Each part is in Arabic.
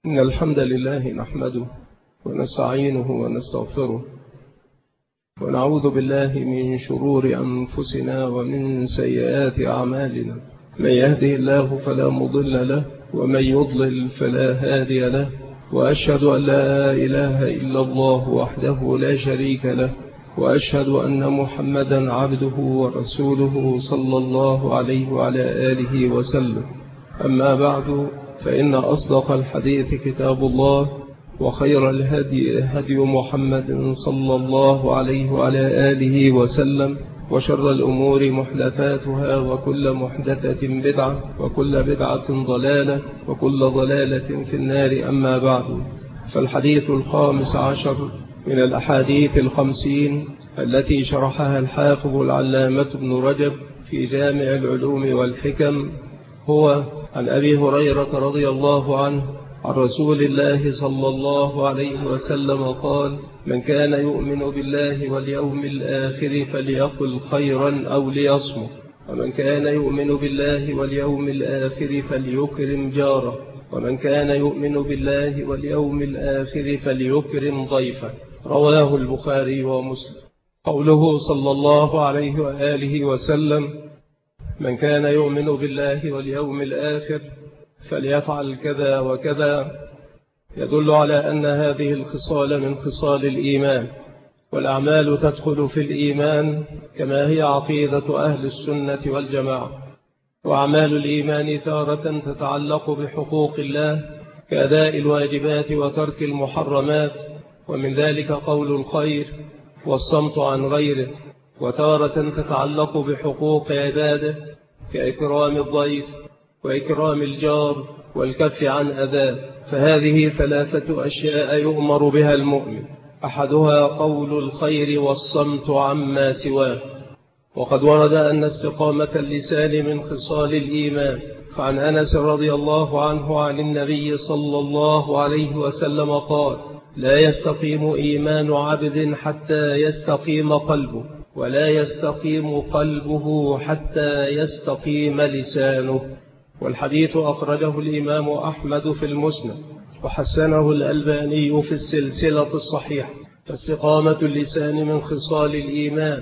إن الحمد لله نحمده ونستعينه ونستغفره ونعوذ بالله من شرور أنفسنا ومن سيئات أعمالنا. من يهده الله فلا مضل له ومن يضلل فلا هادي له، وأشهد أن لا إله إلا الله وحده لا شريك له، وأشهد أن محمدا عبده ورسوله صلى الله عليه وعلى آله وسلم. أما بعد، فإن أصدق الحديث كتاب الله، وخير الهدي هدي محمد صلى الله عليه وعلى آله وسلم، وشر الأمور محدثاتها، وكل محدثة بدعة، وكل بدعة ضلالة، وكل ضلالة في النار. أما بعد، فالحديث 15 من الأحاديث 50 التي شرحها الحافظ العلامة ابن رجب في جامع العلوم والحكم هو عن أبي هريرة رضي الله عنه عن رسول الله صلى الله عليه وسلم قال: من كان يؤمن بالله واليوم الآخر فليقل خيرا أو ليصمت، ومن كان يؤمن بالله واليوم الآخر فليكرم جاره، ومن كان يؤمن بالله واليوم الآخر فليكرم ضيفه. رواه البخاري ومسلم. قوله صلى الله عليه وآله وسلم: من كان يؤمن بالله واليوم الآخر فليفعل كذا وكذا، يدل على أن هذه الخصال من خصال الإيمان، والأعمال تدخل في الإيمان كما هي عقيدة أهل السنة والجماعة. وأعمال الإيمان تارة تتعلق بحقوق الله كأداء الواجبات وترك المحرمات، ومن ذلك قول الخير والصمت عن غيره، وتارة تتعلق بحقوق عباده كإكرام الضيف وإكرام الجار والكف عن أذاه. فهذه 3 أشياء يؤمر بها المؤمن، أحدها قول الخير والصمت عما سواه. وقد ورد أن استقامة اللسان من خصال الإيمان، فعن أنس رضي الله عنه عن النبي صلى الله عليه وسلم قال: لا يستقيم إيمان عبد حتى يستقيم قلبه، ولا يستقيم قلبه حتى يستقيم لسانه. والحديث أخرجه الإمام أحمد في المسند، وحسنه الألباني في السلسلة الصحيحة. فاستقامة اللسان من خصال الإيمان،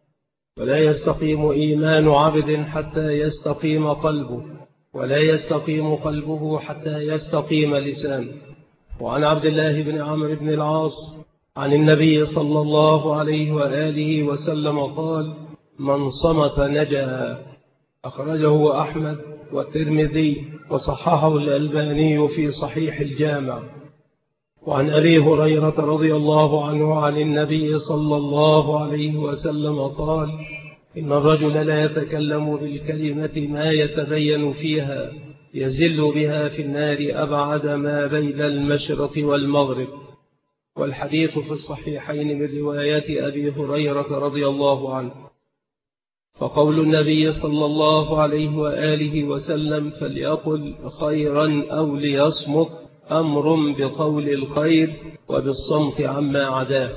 ولا يستقيم إيمان عبد حتى يستقيم قلبه، ولا يستقيم قلبه حتى يستقيم لسانه. وعن عبد الله بن عمرو بن العاص عن النبي صلى الله عليه وآله وسلم قال: من صمت نجا. أخرجه أحمد والترمذي، وصححه الألباني في صحيح الجامع. وعن أبي هريرة رضي الله عنه عن النبي صلى الله عليه وسلم قال: إن الرجل لا يتكلم بالكلمة ما يتبين فيها يزل بها في النار أبعد ما بين المشرق والمغرب. والحديث في الصحيحين من رواية أبي هريرة رضي الله عنه. فقول النبي صلى الله عليه وآله وسلم: فليقل خيرا أو ليصمت، أمر بقول الخير وبالصمت عما عداه.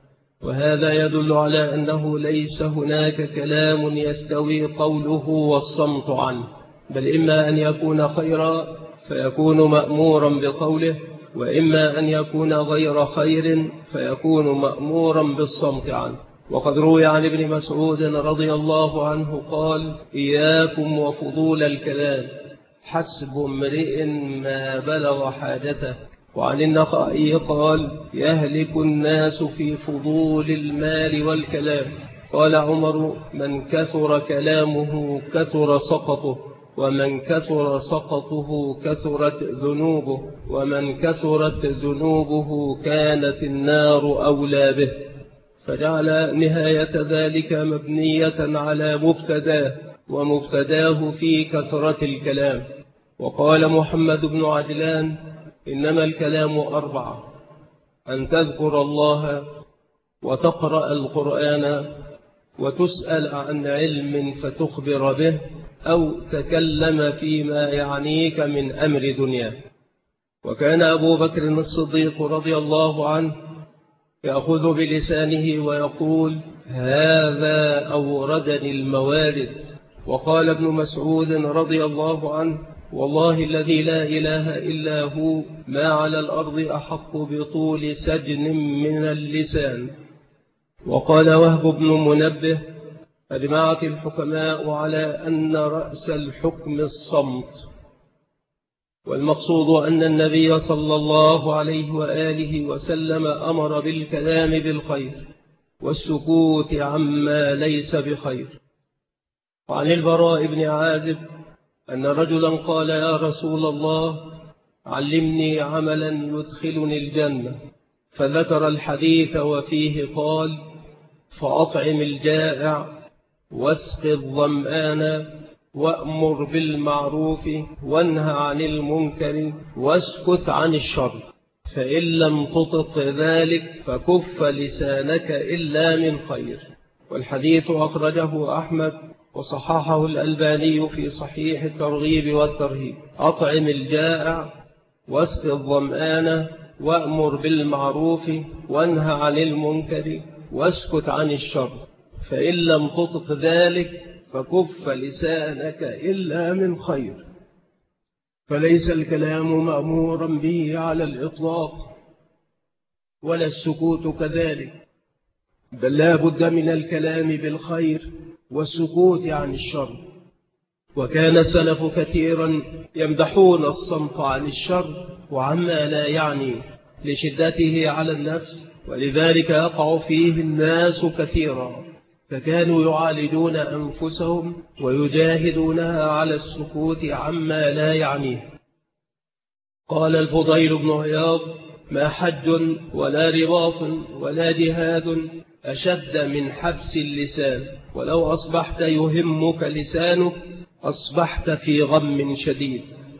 وهذا يدل على أنه ليس هناك كلام يستوي قوله والصمت عنه، بل إما أن يكون خيرا فيكون مأمورا بقوله، وإما أن يكون غير خير فيكون مأمورا بالصمت عنه. وقد روي عن ابن مسعود رضي الله عنه قال: إياكم وفضول الكلام، حسب امرئ ما بلغ حاجته. وعن النخعي قال: يهلك الناس في فضول المال والكلام. قال عمر: من كثر كلامه كثر سقطه، ومن كثر سقطه كثرت ذنوبه، ومن كثرت ذنوبه كانت النار أولى به. فجعل نهاية ذلك مبنية على مبتداه، ومبتداه في كثرة الكلام. وقال محمد بن عجلان: إنما الكلام 4: أن تذكر الله، وتقرأ القرآن، وتسأل عن علم فتخبر به، أو تكلم فيما يعنيك من أمر دنيا. وكان أبو بكر الصديق رضي الله عنه يأخذ بلسانه ويقول: هذا أوردني الموارد. وقال ابن مسعود رضي الله عنه: والله الذي لا إله إلا هو ما على الأرض أحق بطول سجن من اللسان. وقال وهب بن منبه: أجمعت الحكماء على أن رأس الحكم الصمت. والمقصود أن النبي صلى الله عليه وآله وسلم أمر بالكلام بالخير والسكوت عما ليس بخير. وعن البراء بن عازب أن رجلا قال: يا رسول الله، علمني عملا يدخلني الجنة. فذكر الحديث وفيه قال: فأطعم الجائع واسق الظمآن وأمر بالمعروف وانهى عن المنكر واسكت عن الشر، فإن لم تطق ذلك فكف لسانك إلا من خير. والحديث أخرجه أحمد وصححه الألباني في صحيح الترغيب والترهيب. أطعم الجائع واسق الظمآن وأمر بالمعروف وانهى عن المنكر واسكت عن الشر، فإن لم تطق ذلك فكف لسانك إلا من خير. فليس الكلام مأمورا به على الإطلاق ولا السكوت كذلك، بل لا بد من الكلام بالخير والسكوت عن الشر. وكان السلف كثيرا يمدحون الصمت عن الشر وعما لا يعني لشدته على النفس، ولذلك يقع فيه الناس كثيرا، فكانوا يعالجون أنفسهم ويجاهدونها على السكوت عما لا يعنيه. قال الفضيل بن عياض: ما حج ولا رباط ولا جهاد أشد من حبس اللسان، ولو أصبحت يهمك لسانك أصبحت في غم شديد.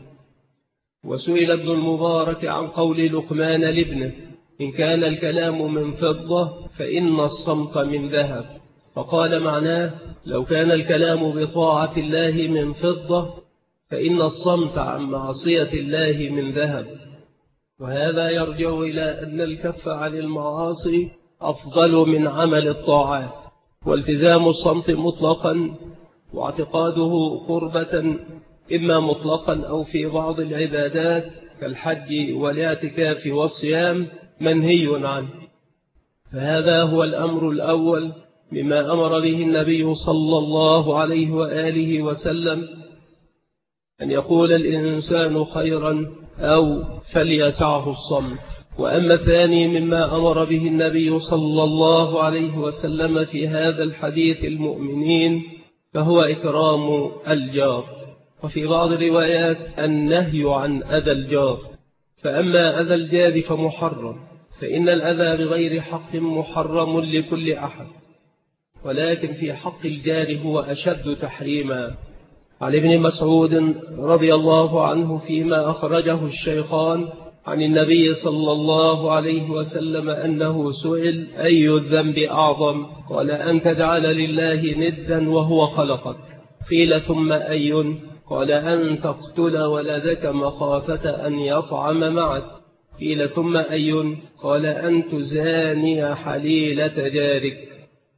وسئل ابن المبارك عن قول لقمان لابنه: إن كان الكلام من فضة فإن الصمت من ذهب. فقال معناه: لو كان الكلام بطاعة الله من فضة فإن الصمت عن معصية الله من ذهب. وهذا يرجع إلى أن الكف عن المعاصي أفضل من عمل الطاعات، والتزام الصمت مطلقا واعتقاده قربة إما مطلقا أو في بعض العبادات كالحج والاعتكاف والصيام منهي عنه. فهذا هو الأمر الأول مما أمر به النبي صلى الله عليه وآله وسلم، أن يقول الإنسان خيرا أو فليسعه الصمت. وأما الثاني مما أمر به النبي صلى الله عليه وسلم في هذا الحديث المؤمنين فهو إكرام الجار، وفي بعض الروايات النهي عن أذى الجار. فأما أذى الجار فمحرم، فإن الأذى بغير حق محرم لكل أحد، ولكن في حق الجار هو أشد تحريما. عن ابن مسعود رضي الله عنه فيما أخرجه الشيخان عن النبي صلى الله عليه وسلم أنه سئل: أي الذنب أعظم؟ قال: أن تجعل لله ندا وهو خلقك. قيل: ثم أي؟ قال: أن تقتل ولدك مخافة أن يطعم معك. قيل: ثم أي؟ قال: أن تزاني حليلة جارك.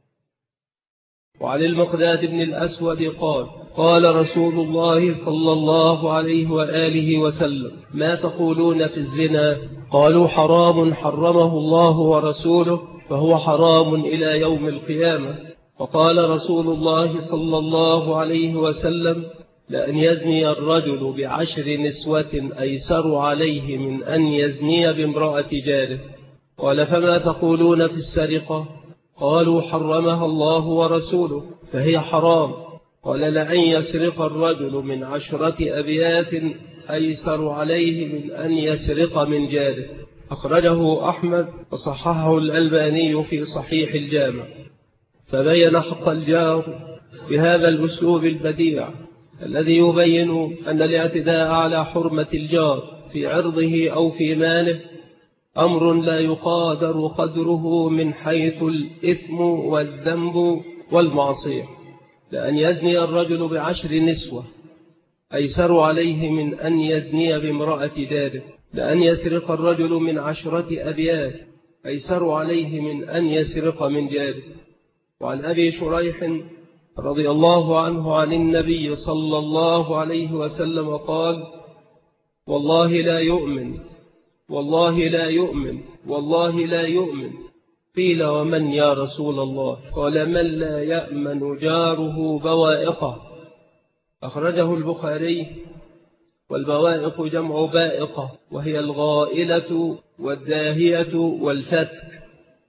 وعن المقداد بن الأسود قال: قال رسول الله صلى الله عليه وآله وسلم: ما تقولون في الزنا؟ قالوا: حرام حرمه الله ورسوله، فهو حرام إلى يوم القيامة. فقال رسول الله صلى الله عليه وسلم: لأن يزني الرجل ب10 نسوة أيسر عليه من أن يزني بامرأة جاره. قال: فما تقولون في السرقة؟ قالوا: حرمها الله ورسوله، فهي حرام. قال: لأن يسرق الرجل من 10 أبيات أيسر عليه من أن يسرق من جاره. أخرجه أحمد وصححه الألباني في صحيح الجامع. فبين حق الجار بهذا الأسلوب البديع الذي يبين أن الاعتداء على حرمة الجار في عرضه أو في ماله أمر لا يقادر قدره من حيث الإثم والذنب والمعصية. لأن يزني الرجل ب10 نسوة أيسر عليه من أن يزني بامرأة جاره. لأن يسرق الرجل من 10 أبيات أيسر عليه من أن يسرق من جاره. وعن أبي شريح رضي الله عنه عن النبي صلى الله عليه وسلم قال: والله لا يؤمن، والله لا يؤمن، والله لا يؤمن. قيل: ومن يا رسول الله؟ قال: من لا يأمن جاره بوائقه. أخرجه البخاري. والبوائق جمع بائقة، وهي الغائلة والداهية والفتك.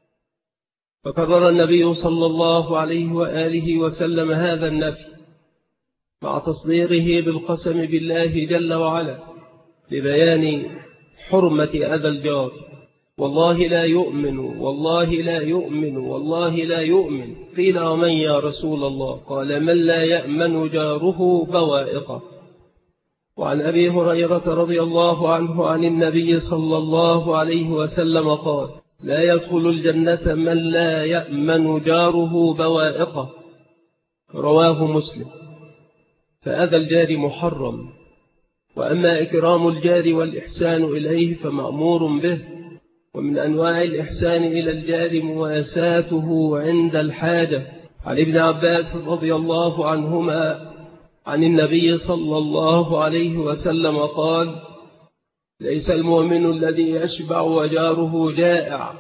فكرر النبي صلى الله عليه وآله وسلم هذا النفي مع تصديره بالقسم بالله جل وعلا لبيان حرمة أذى الجار. والله لا يؤمن، والله لا يؤمن، والله لا يؤمن. قيل: ومن يا رسول الله؟ قال: من لا يأمن جاره بوائقه. وعن أبي هريرة رضي الله عنه عن النبي صلى الله عليه وسلم قال: لا يدخل الجنة من لا يأمن جاره بوائقه. رواه مسلم. فأذى الجار محرم، وأما إكرام الجار والإحسان إليه فمأمور به. ومن أنواع الإحسان إلى الجار مواساته عند الحاجة. عن ابن عباس رضي الله عنهما عن النبي صلى الله عليه وسلم قال: ليس المؤمن الذي يشبع وجاره جائع.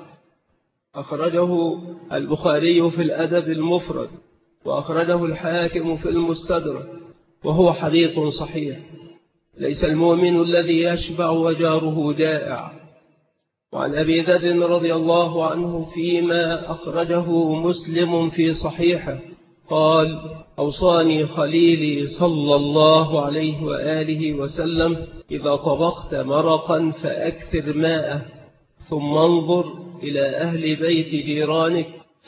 أخرجه البخاري في الأدب المفرد، وأخرجه الحاكم في المستدرك، وهو حديث صحيح. ليس المؤمن الذي يشبع وجاره جائع. وعن أبي ذر رضي الله عنه فيما أخرجه مسلم في صحيحه قال: أوصاني خليلي صلى الله عليه وآله وسلم: إذا طبخت مرقا فأكثر ماءه، ثم انظر إلى أهل بيت جيرانك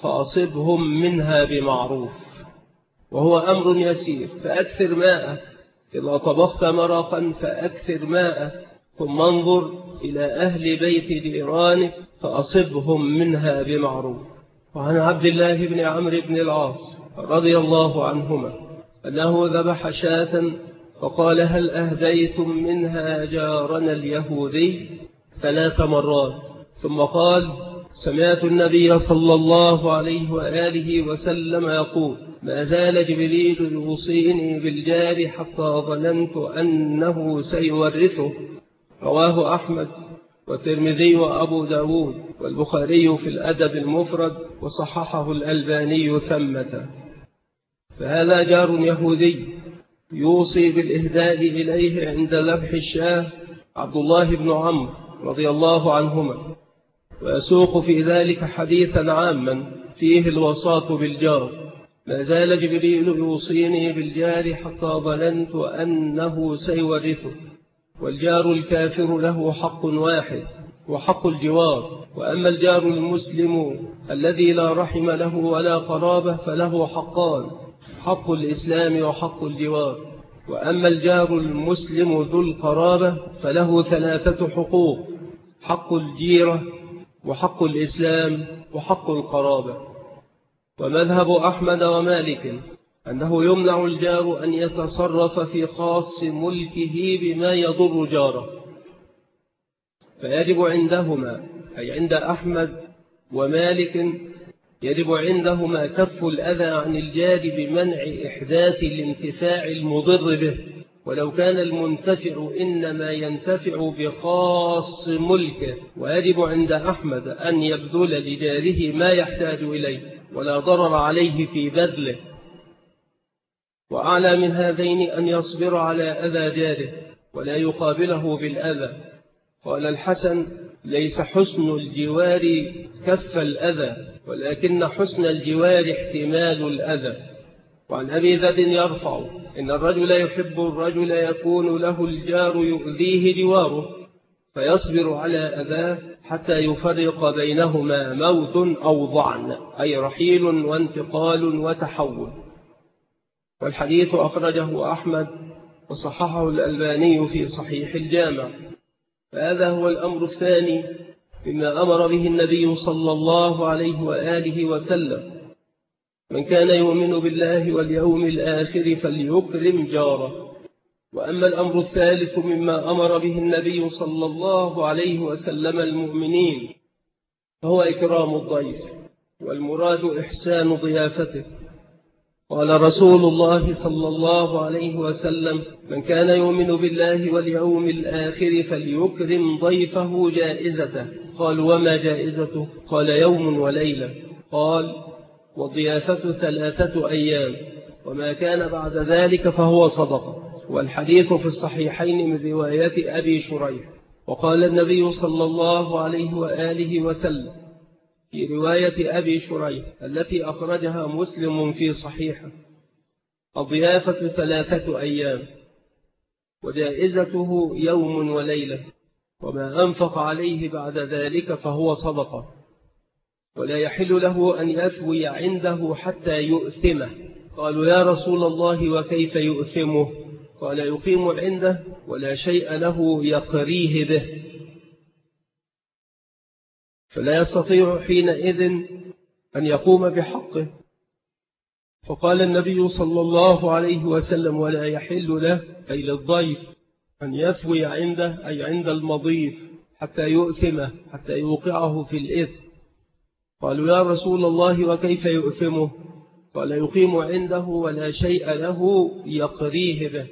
فأصبهم منها بمعروف. وهو أمر يسير، فأكثر ماءه. إذا طبخت مرقا فأكثر ماءه، ثم انظر إلى أهل بيت جيرانك فأصبهم منها بمعروف. وعن عبد الله بن عمرو بن العاص رضي الله عنهما أنه ذبح شاة فقال: هل أهديتم منها جارنا اليهودي؟ 3 مرات. ظن قال: سمعت النبي صلى الله عليه وآله وسلم يقول: ما زال جبريل يوصيني بالجار حتى ظننت أنه سيورثه. رواه أحمد والترمذي وأبو داود والبخاري في الأدب المفرد، وصححه الألباني ثمة. فهذا جار يهودي يوصي بالإهداء إليه عند ذبح الشاة عبد الله بن عمرو رضي الله عنهما، ويسوق في ذلك حديثا عاما فيه الوصاة بالجار: ما زال جبريل يوصيني بالجار حتى ظننت أنه سيورثه. والجار الكافر له حق واحد وحق الجوار، وأما الجار المسلم الذي لا رحم له ولا قرابة فله حقان: حق الإسلام وحق الجوار. وأما الجار المسلم ذو القرابة فله 3 حقوق: حق الجيرة وحق الإسلام وحق القرابة. ومذهب أحمد ومالك أنه يمنع الجار أن يتصرف في خاص ملكه بما يضر جاره، فيجب عندهما، أي عند أحمد ومالك، يجب عندهما كف الأذى عن الجار بمنع إحداث الانتفاع المضر به، ولو كان المنتفع إنما ينتفع بخاص ملكه. ويجب عند أحمد أن يبذل لجاره ما يحتاج إليه ولا ضرر عليه في بذله. وأعلى من هذين أن يصبر على أذى جاره ولا يقابله بالأذى. قال الحسن: ليس حسن الجوار كف الأذى، ولكن حسن الجوار احتمال الأذى. وعن أبي ذر يرفع: إن الرجل يحب الرجل يكون له الجار يؤذيه جواره، فيصبر على أذاه حتى يفرق بينهما موت أو ضعن، أي رحيل وانتقال وتحول. والحديث أخرجه أحمد وصححه الألباني في صحيح الجامع. فهذا هو الأمر الثاني مما أمر به النبي صلى الله عليه وآله وسلم: من كان يؤمن بالله واليوم الآخر فليكرم جاره. وأما الأمر الثالث مما أمر به النبي صلى الله عليه وسلم المؤمنين فهو إكرام الضيف، والمراد إحسان ضيافته. قال رسول الله صلى الله عليه وسلم: من كان يؤمن بالله واليوم الآخر فليكرم ضيفه جائزته. قال: وما جائزته؟ قال: يوم وليلة. قال: والضيافة 3 أيام، وما كان بعد ذلك فهو صدقة. والحديث في الصحيحين من رواية أبي شريح. وقال النبي صلى الله عليه وآله وسلم في رواية أبي شريح التي أخرجها مسلم في صحيحه: الضيافة 3 أيام، وجائزته يوم وليلة، وما أنفق عليه بعد ذلك فهو صدقة، ولا يحل له أن يثوي عنده حتى يؤثمه. قالوا: يا رسول الله وكيف يؤثمه؟ قال: يقيم عنده ولا شيء له يقريه به، فلا يستطيع حينئذ أن يقوم بحقه. فقال النبي صلى الله عليه وسلم: ولا يحل له، أي للضيف، أن يثوي عنده، أي عند المضيف، حتى يؤثمه، حتى يوقعه في الإثم. قالوا: يا رسول الله وكيف يؤثمه؟ قال: يقيم عنده ولا شيء له يقريه به.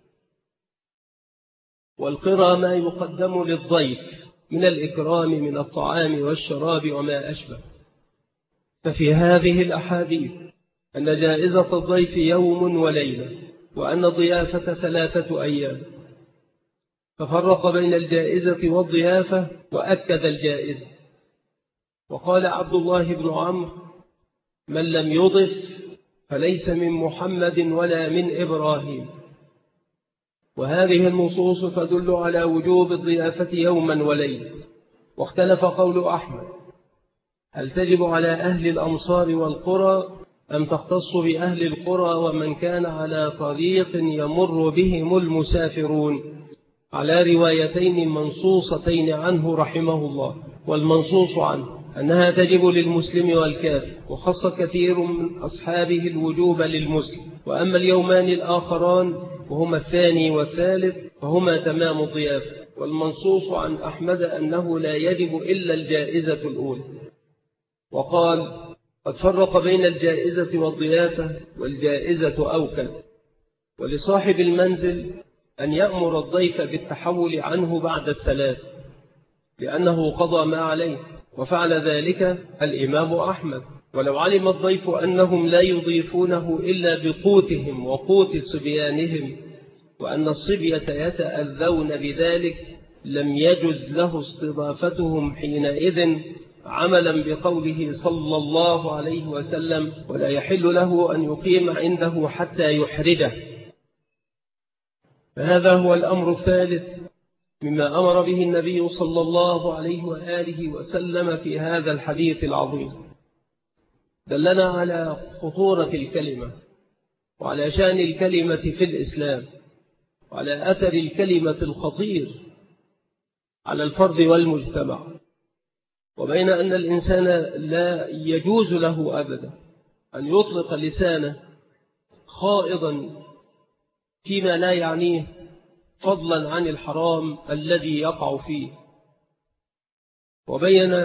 والقرى ما يقدم للضيف من الإكرام من الطعام والشراب وما أشبه. ففي هذه الأحاديث أن جائزة الضيف يوم وليلة، وأن الضيافة 3 أيام، ففرق بين الجائزة والضيافة وأكد الجائزة. وقال عبد الله بن عمرو: من لم يضف فليس من محمد ولا من إبراهيم. وهذه النصوص تدل على وجوب الضيافة يوما وليلة. واختلف قول أحمد: هل تجب على أهل الأمصار والقرى أم تختص بأهل القرى ومن كان على طريق يمر بهم المسافرون؟ على روايتين منصوصتين عنه رحمه الله. والمنصوص عنه أنها تجب للمسلم والكافر، وخص كثير من أصحابه الوجوب للمسلم. وأما اليومان الآخران وهما الثاني والثالث فهما تمام الضيافة. والمنصوص عن أحمد أنه لا يجب إلا الجائزة الأولى. وقال: قد فرق بين الجائزة والضيافة، والجائزة أوكل. ولصاحب المنزل أن يأمر الضيف بالتحول عنه بعد 3، لأنه قضى ما عليه، وفعل ذلك الإمام أحمد. ولو علم الضيف أنهم لا يضيفونه إلا بقوتهم وقوت صبيانهم، وأن الصبية يتأذون بذلك، لم يجز له استضافتهم حينئذ، عملا بقوله صلى الله عليه وسلم: ولا يحل له أن يقيم عنده حتى يحرجه. فهذا هو الأمر الثالث مما أمر به النبي صلى الله عليه وآله وسلم في هذا الحديث العظيم. دلنا على خطورة الكلمة، وعلى شأن الكلمة في الإسلام، وعلى أثر الكلمة الخطير على الفرد والمجتمع. وبين أن الإنسان لا يجوز له أبدا أن يطلق لسانه خائضا فيما لا يعنيه، فضلا عن الحرام الذي يقع فيه. وبين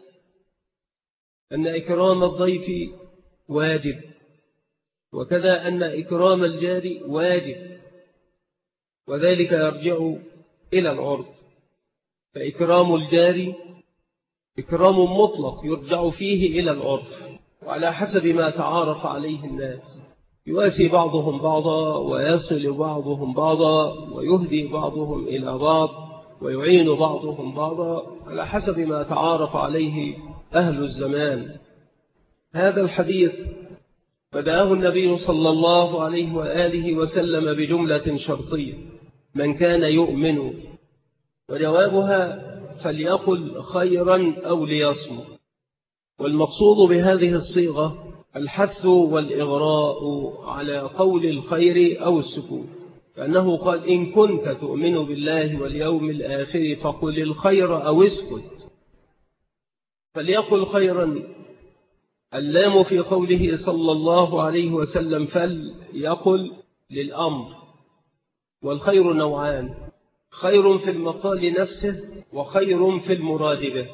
أن إكرام الضيف واجب، وكذا أن إكرام الجار واجب، وذلك يرجع إلى العرض. فإكرام الجار إكرام مطلق يرجع فيه إلى العرف، وعلى حسب ما تعارف عليه الناس. يواسي بعضهم بعضا، ويصل بعضهم بعضا، ويهدي بعضهم إلى بعض، ويعين بعضهم بعضا على حسب ما تعارف عليه أهل الزمان. هذا الحديث بدأه النبي صلى الله عليه وآله وسلم بجملة شرطية: من كان يؤمن، وجوابها فليقل خيرا أو ليصمت. والمقصود بهذه الصيغة الحث والإغراء على قول الخير أو السكوت، فأنه قال: إن كنت تؤمن بالله واليوم الآخر فقل الخير أو اسكت. فليقل خيرا، اللام في قوله صلى الله عليه وسلم فليقل للأمر. والخير نوعان: خير في المقال نفسه، وخير في المراد به.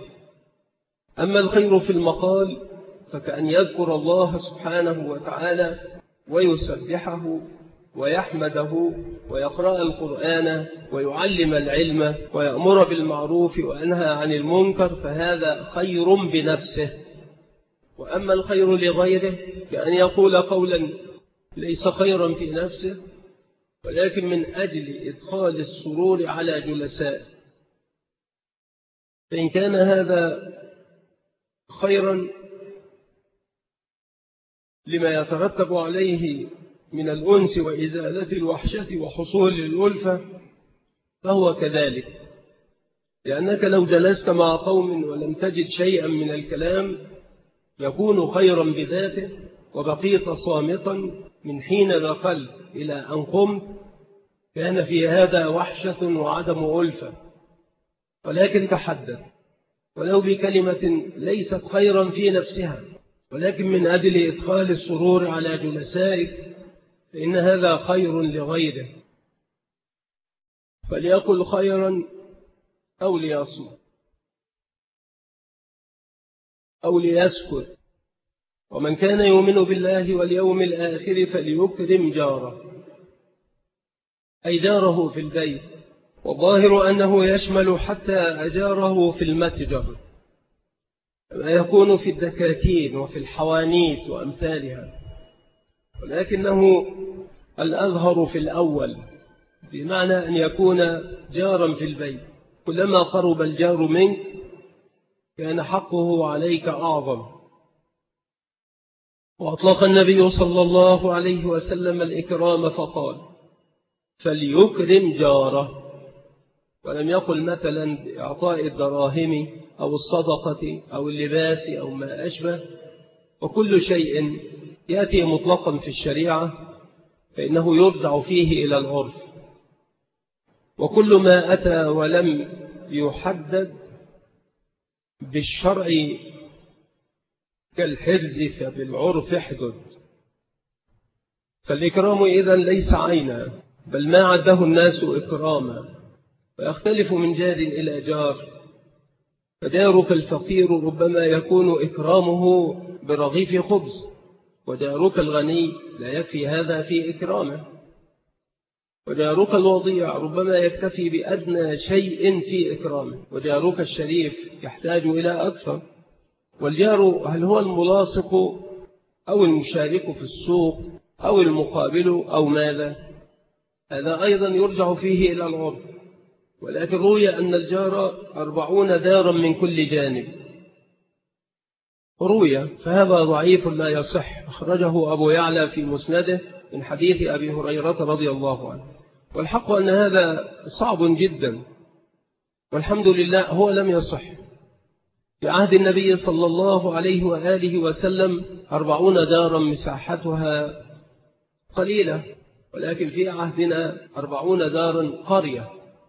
أما الخير في المقال فكأن يذكر الله سبحانه وتعالى ويسبحه ويحمده ويقرأ القرآن ويعلم العلم ويأمر بالمعروف وينهى عن المنكر، فهذا خير بنفسه. وأما الخير لغيره كأن يقول قولا ليس خيرا في نفسه، ولكن من أجل إدخال السرور على جلسائه، فإن كان هذا خيرا لما يترتب عليه من الأنس وإزالة الوحشة وحصول الألفة فهو كذلك، لأنك لو جلست مع قوم ولم تجد شيئا من الكلام يكون خيرا بذاته، وبقيت صامتا من حين دخلت إلى أن قمت، كان في هذا وحشة وعدم ألفة. ولكن تحدث ولو بكلمة ليست خيرا في نفسها، ولكن من أجل إدخال السرور على جلسائك، فإن هذا خير لغيره، فليقل خيرا أو ليصمت أو ليسكت. ومن كان يؤمن بالله واليوم الآخر فليكرم جاره، أي جاره في البيت، والظاهر أنه يشمل حتى أجاره في المتجر، ما يكون في الدكاكين وفي الحوانيت وأمثالها، ولكنه الأظهر في الأول، بمعنى أن يكون جارا في البيت. كلما قرب الجار منك كان حقه عليك أعظم. وأطلق النبي صلى الله عليه وسلم الإكرام فقال فليكرم جاره، ولم يقل مثلا بإعطاء الدراهم أو الصدقة أو اللباس أو ما أشبه. وكل شيء يأتي مطلقا في الشريعة فإنه يرجع فيه إلى العرف، وكل ما أتى ولم يحدد بالشرع كالحرز فبالعرف احدد. فالإكرام إذن ليس عينا، بل ما عده الناس إكراما، ويختلف من جار إلى جار. فجارك الفقير ربما يكون إكرامه برغيف خبز، وجارك الغني لا يكفي هذا في إكرامه. وجارك الوضيع ربما يكتفي بأدنى شيء في إكرامه، وجارك الشريف يحتاج إلى أكثر. والجار هل هو الملاصق أو المشارك في السوق أو المقابل أو ماذا؟ هذا أيضا يرجع فيه إلى العرف. ولكن روي أن الجار 40 دارا من كل جانب، روي، فهذا ضعيف لا يصح، أخرجه أبو يعلى في مسنده من حديث أبي هريرة رضي الله عنه. والحق أن هذا صعب جدا، والحمد لله هو لم يصح. في عهد النبي صلى الله عليه وآله وسلم 40 دارا مساحتها قليلة، ولكن في عهدنا 40 دارا قرية.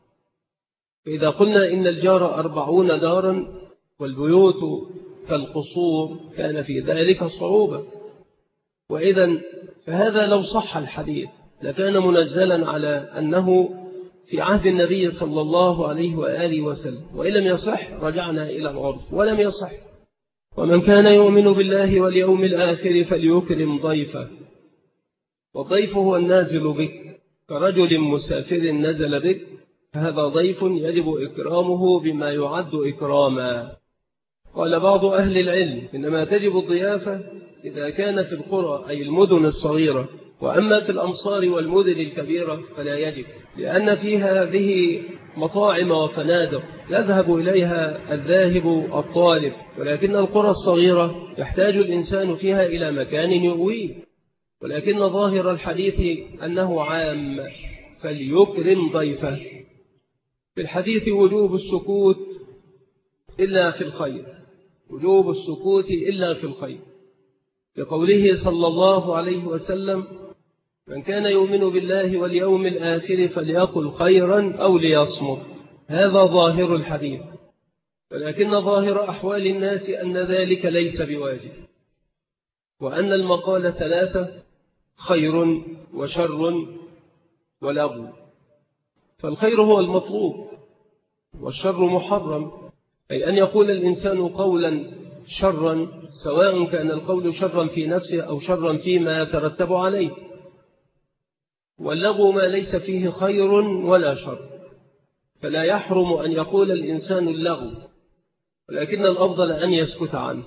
فإذا قلنا إن الجار 40 دارا والبيوت كالقصور كان في ذلك صعوبة. وإذن فهذا لو صح الحديث لكان منزلا على أنه في عهد النبي صلى الله عليه وآله وسلم، وإن لم يصح رجعنا إلى العرف ولم يصح. ومن كان يؤمن بالله واليوم الآخر فليكرم ضيفه، والضيف هو النازل بك، كرجل مسافر نزل بك، فهذا ضيف يجب إكرامه بما يعد إكراما. قال بعض أهل العلم إنما تجب الضيافة إذا كان في القرى أي المدن الصغيرة، وأما في الأمصار والمدن الكبيرة فلا يجب، لأن فيها هذه مطاعم وفنادق يذهب إليها الذاهب الطالب، ولكن القرى الصغيرة يحتاج الإنسان فيها إلى مكان يؤويه. ولكن ظاهر الحديث أنه عام، فليكرم ضيفه. في الحديث وجوب السكوت إلا في الخير، وجوب السكوت إلا في الخير، بقوله صلى الله عليه وسلم من كان يؤمن بالله واليوم الآخر فليقل خيرا أو ليصمت. هذا ظاهر الحديث، ولكن ظاهر أحوال الناس أن ذلك ليس بواجب، وأن المقال 3: خير وشر ولغو. فالخير هو المطلوب، والشر محرم، أي أن يقول الإنسان قولا شرا، سواء كان القول شرا في نفسه أو شرا فيما يترتب عليه. واللغو ما ليس فيه خير ولا شر، فلا يحرم أن يقول الإنسان اللغو، ولكن الأفضل أن يسكت عنه.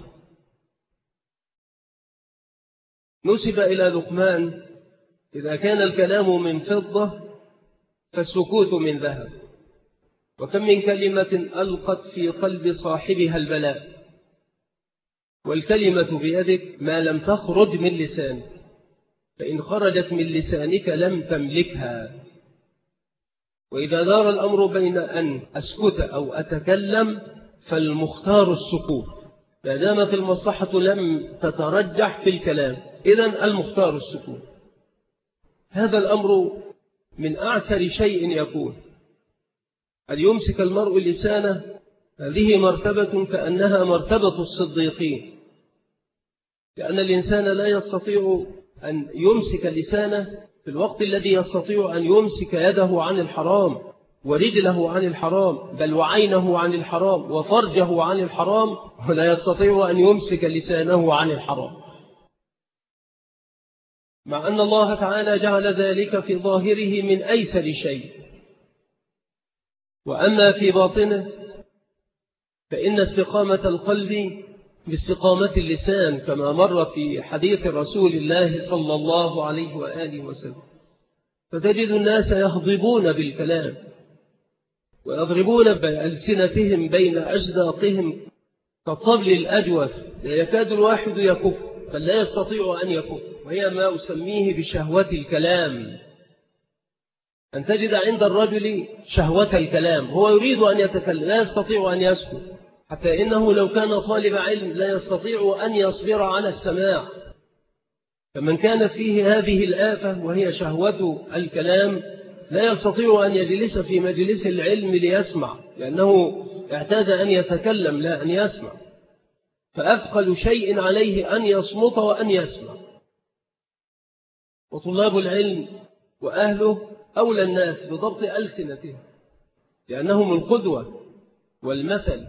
نسب إلى لقمان: إذا كان الكلام من فضة فالسكوت من ذهب، وكم من كلمة ألقت في قلب صاحبها البلاء، والكلمة بيدك ما لم تخرج من لسانك، فإن خرجت من لسانك لم تملكها. وإذا دار الأمر بين أن أسكت أو أتكلم فالمختار السكوت، ما دامت المصلحة لم تترجح في الكلام، إذن المختار السكوت. هذا الأمر من أعسر شيء يكون، أن يمسك المرء لسانه. هذه مرتبة كأنها مرتبة الصديقين، لأن الإنسان لا يستطيع أن يمسك لسانه في الوقت الذي يستطيع أن يمسك يده عن الحرام ورجله عن الحرام، بل وعينه عن الحرام وفرجه عن الحرام، ولا يستطيع أن يمسك لسانه عن الحرام، مع أن الله تعالى جعل ذلك في ظاهره من أيسر شيء. وأما في باطنه فإن استقامة القلب باستقامة اللسان، كما مر في حديث رسول الله صلى الله عليه وآله وسلم. فتجد الناس يهضبون بالكلام ويضربون بألسنتهم بين أجداقهم كالطبل الأجوف، لا يكاد الواحد يكف، بل لا يستطيع أن يكف، وهي ما أسميه بشهوة الكلام. أن تجد عند الرجل شهوة الكلام، هو يريد أن يتكلم، لا يستطيع أن يسكت، حتى إنه لو كان طالب علم لا يستطيع أن يصبر على السماع. فمن كان فيه هذه الآفة وهي شهوة الكلام لا يستطيع أن يجلس في مجلس العلم ليسمع، لأنه اعتاد أن يتكلم لا أن يسمع، فأثقل شيء عليه أن يصمت وأن يسمع. وطلاب العلم وأهله أولى الناس بضبط ألسنتهم، لأنهم القدوة والمثل.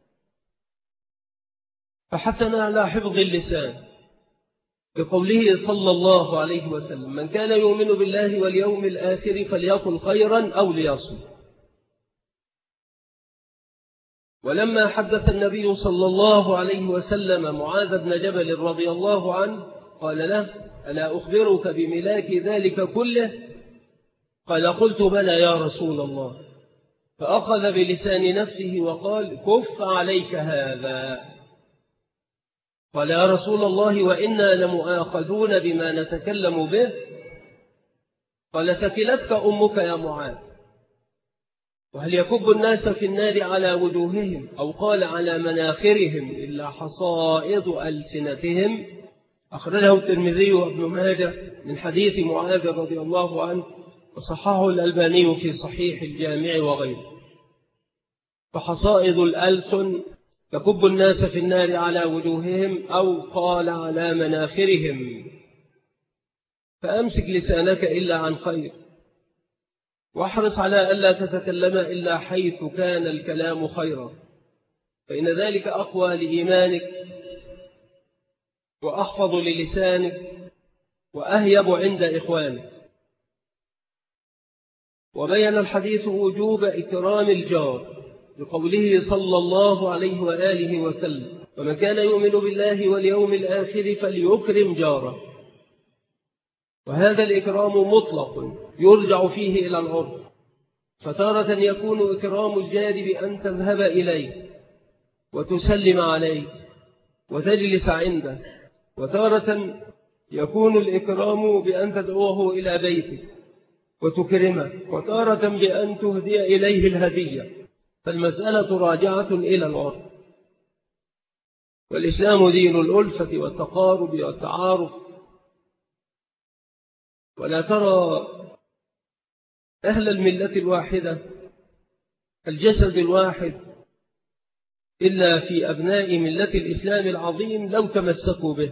فحثنا على حفظ اللسان بقوله صلى الله عليه وسلم: من كان يؤمن بالله واليوم الآخر فليقل خيرا أو ليصمت. ولما حدث النبي صلى الله عليه وسلم معاذ بن جبل رضي الله عنه قال له: ألا أخبرك بملاك ذلك كله؟ قال: قلت بلى يا رسول الله. فأخذ بلسان نفسه وقال: كف عليك هذا. قال: يا رسول الله وإنا لمؤاخذون بما نتكلم به. قال: ثكلتك أمك يا معاذ. وهل يكب الناس في النار على وجوههم أو قال على مناخرهم إلا حصائد ألسنتهم؟ أخرجه الترمذي وابن ماجه من حديث معاذ رضي الله عنه، وصححه الألباني في صحيح الجامع وغيره. فحصائد الألسن تكب الناس في النار على وجوههم أو قال على مناخرهم. فأمسك لسانك إلا عن خير، واحرص على ألا تتكلم إلا حيث كان الكلام خيرا، فإن ذلك أقوى لإيمانك وأحفظ للسانك وأهيب عند إخوانك. وبين الحديث وجوب إكرام الجار بقوله صلى الله عليه وآله وسلم: ومن كان يؤمن بالله واليوم الآخر فليكرم جاره. وهذا الإكرام مطلق يرجع فيه إلى العرف، فتارة يكون إكرام الجار بأن تذهب إليه وتسلم عليه وتجلس عنده، وتارة يكون الإكرام بأن تدعوه إلى بيتك وتكرمه، وتارة بأن تهدي إليه الهدية. فالمسألة راجعة إلى العرف. والإسلام دين الألفة والتقارب والتعارف. ولا ترى أهل الملة الواحدة الجسد الواحد إلا في أبناء ملة الإسلام العظيم لو تمسكوا به.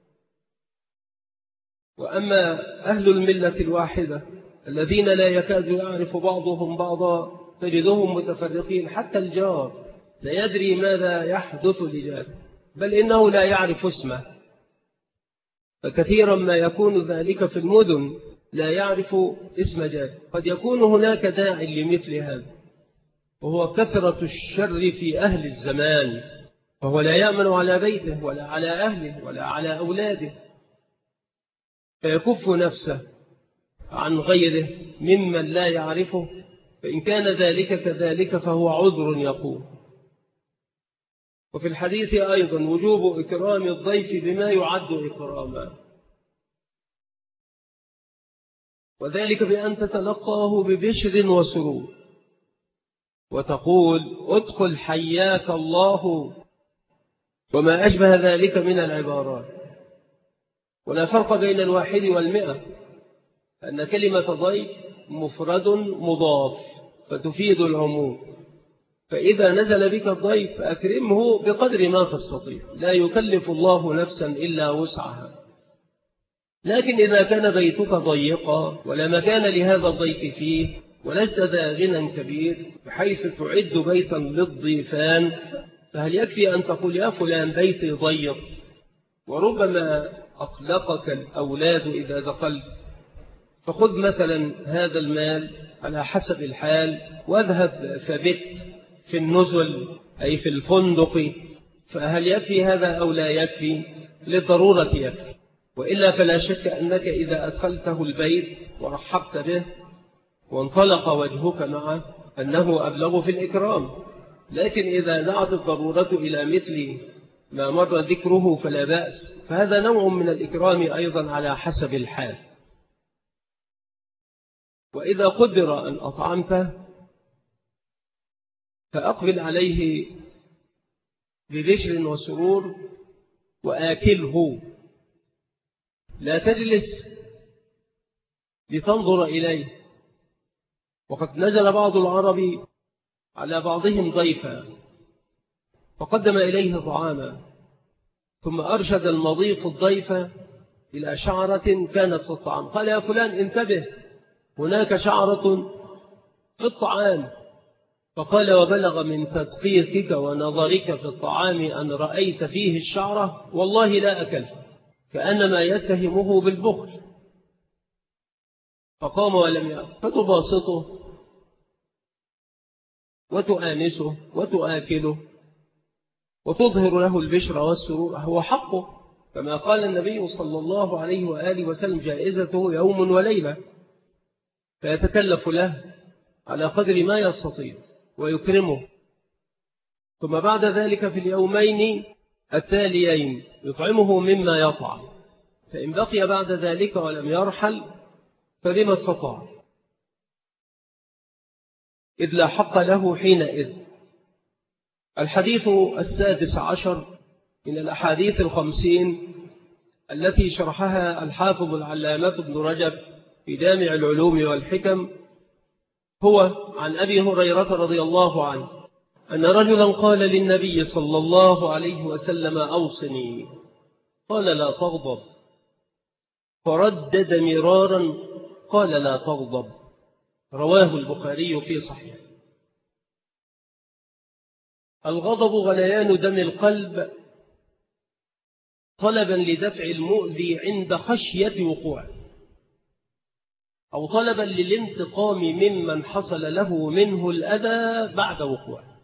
وأما أهل الملة الواحدة الذين لا يكاد يعرف بعضهم بعضا تجدهم متفرقين، حتى الجار لا يدري ماذا يحدث لجاره، بل إنه لا يعرف اسمه، فكثيرا ما يكون ذلك في المدن لا يعرف اسم جاره. قد يكون هناك داع لمثل هذا، وهو كثرة الشر في أهل الزمان، فهو لا يأمن على بيته ولا على أهله ولا على أولاده، فيكف نفسه عن غيره ممن لا يعرفه، فإن كان ذلك كذلك فهو عذر يقوم. وفي الحديث أيضا وجوب إكرام الضيف بما يعد إكراما، وذلك بأن تتلقاه ببشر وسرور وتقول ادخل حياك الله، وما أشبه ذلك من العبارات. ولا فرق بين الواحد والمئة، أن كلمة ضيف مفرد مضاف فتفيد العموم، فإذا نزل بك الضيف فأكرمه بقدر ما تستطيع، لا يكلف الله نفسا إلا وسعها. لكن إذا كان بيتك ضيقا ولا مكان لهذا الضيف فيه ولست ذا غنى كبير بحيث تعد بيتا للضيفان، فهل يكفي أن تقول يا فلان بيتي ضيق، وربما أقلقك الأولاد إذا دخلت، فخذ مثلا هذا المال على حسب الحال واذهب فبت في النزل أي في الفندق، فهل يكفي هذا أو لا يكفي؟ للضرورة يكفي، وإلا فلا شك أنك إذا أدخلته البيت ورحبت به وانطلق وجهك معه أنه أبلغ في الإكرام. لكن إذا دعت الضرورة إلى مثل ما مر ذكره فلا بأس، فهذا نوع من الإكرام أيضا على حسب الحال. وإذا قدر أن أطعمته فأقبل عليه ببشر وسرور وآكله، لا تجلس لتنظر إليه. وقد نزل بعض العرب على بعضهم ضيفا فقدم إليه طعاما، ثم أرشد المضيف الضيف إلى شعرة كانت في الطعام، قال يا فلان انتبه هناك شعرة في الطعام، فقال وبلغ من تدقيقك ونظرك في الطعام أن رأيت فيه الشعرة والله لا أكل، كأنما يتهمه بالبخل. فقام ولم يأكل، فتباسطه وتؤانسه وتآكله وتظهر له البشر والسرور، هو حقه كما قال النبي صلى الله عليه وآله وسلم جائزته يوم وليلة، فيتكلف له على قدر ما يستطيع ويكرمه. ثم بعد ذلك في اليومين التاليين يطعمه مما يطعم، فإن بقي بعد ذلك ولم يرحل فبما استطاع، إذ لا حق له حينئذ. الحديث 16 من الأحاديث 50 التي شرحها الحافظ العلامة ابن رجب في جامع العلوم والحكم هو عن أبي هريرة رضي الله عنه أن رجلا قال للنبي صلى الله عليه وسلم أوصني، قال لا تغضب، فردد مرارا قال لا تغضب، رواه البخاري في صحيح. الغضب غليان دم القلب طلبا لدفع المؤذي عند خشية وقوعه، أو طلبا للانتقام ممن حصل له منه الأذى بعد وقوعه.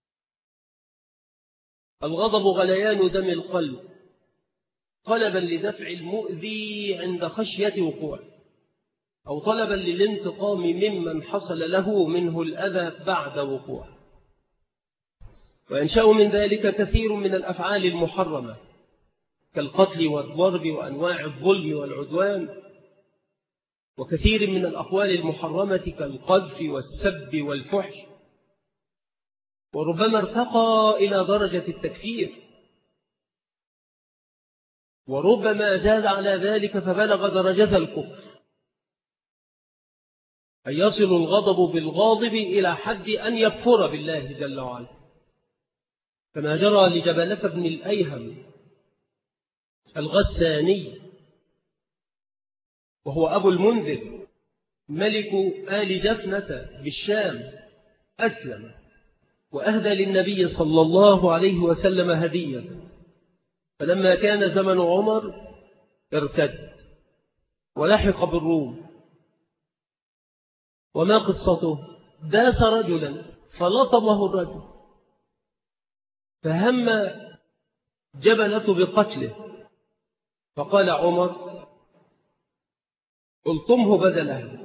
الغضب غليان دم القلب طلبا لدفع المؤذي عند خشية وقوعه، أو طلبا للانتقام ممن حصل له منه الأذى بعد وقوعه. وينشأ من ذلك كثير من الأفعال المحرمة كالقتل والضرب وأنواع الظلم والعدوان، وكثير من الأقوال المحرمة كالقذف والسب والفحش، وربما ارتقى إلى درجة التكفير، وربما زاد على ذلك فبلغ درجة الكفر، أن يصل الغضب بالغاضب إلى حد أن يكفر بالله جل وعلا، كما جرى لجبلة بن الأيهم الغساني وهو أبو المنذر ملك آل جفنة بالشام، أسلم وأهدى للنبي صلى الله عليه وسلم هدية، فلما كان زمن عمر ارتد ولحق بالروم. وما قصته؟ داس رجلا فلطمه الرجل، فهم جبلة بقتله، فقال عمر الطمه بدله،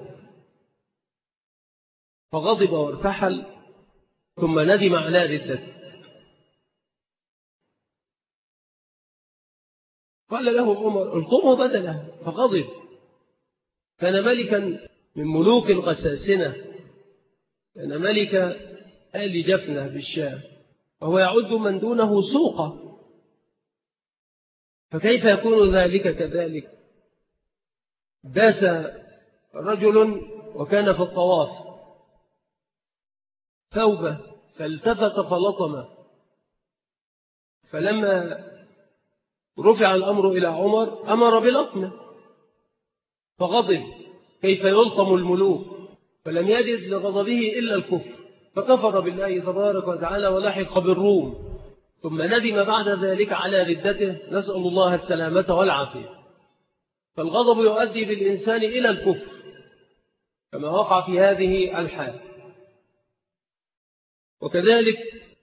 فغضب وارتحل ثم ندم على ردته. قال له عمر الطمه بدله، فغضب. كان ملكا من ملوك الغساسنة، كان ملك آل جفنة بالشام، وهو يعد من دونه سوقا، فكيف يكون ذلك كذلك؟ داس رجل وكان في الطواف ثوبه فالتفت فلطمه، فلما رفع الأمر إلى عمر أمر بلطمه، فغضب كيف يلطم الملوك، فلم يجد لغضبه إلا الكفر، فكفر بالله تبارك وتعالى ولحق بالروم، ثم ندم بعد ذلك على ردته، نسأل الله السلامة والعافية. فالغضب يؤدي بالإنسان إلى الكفر كما وقع في هذه الحال، وكذلك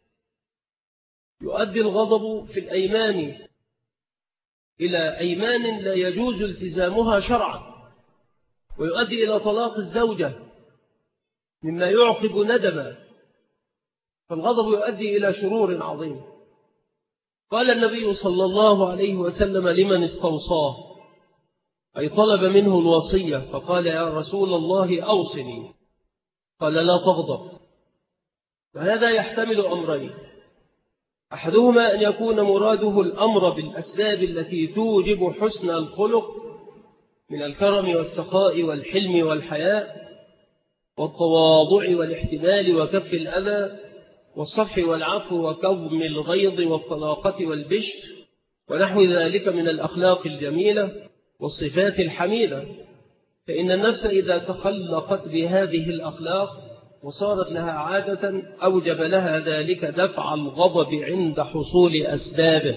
يؤدي الغضب في الأيمان إلى أيمان لا يجوز التزامها شرعا، ويؤدي إلى طلاق الزوجة مما يعقب ندما، فالغضب يؤدي إلى شرور عظيم. قال النبي صلى الله عليه وسلم لمن استوصاه، أي طلب منه الوصية، فقال يا رسول الله أوصني، قال لا تغضب. وهذا يحتمل أمرين: أحدهما أن يكون مراده الأمر بالأسباب التي توجب حسن الخلق من الكرم والسخاء والحلم والحياء والتواضع والاحتمال وكف الأذى والصفح والعفو وكظم الغيظ والطلاقة والبشر ونحو ذلك من الأخلاق الجميلة والصفات الحميدة، فإن النفس إذا تخلقت بهذه الأخلاق وصارت لها عادة أوجب لها ذلك دفع الغضب عند حصول أسبابه.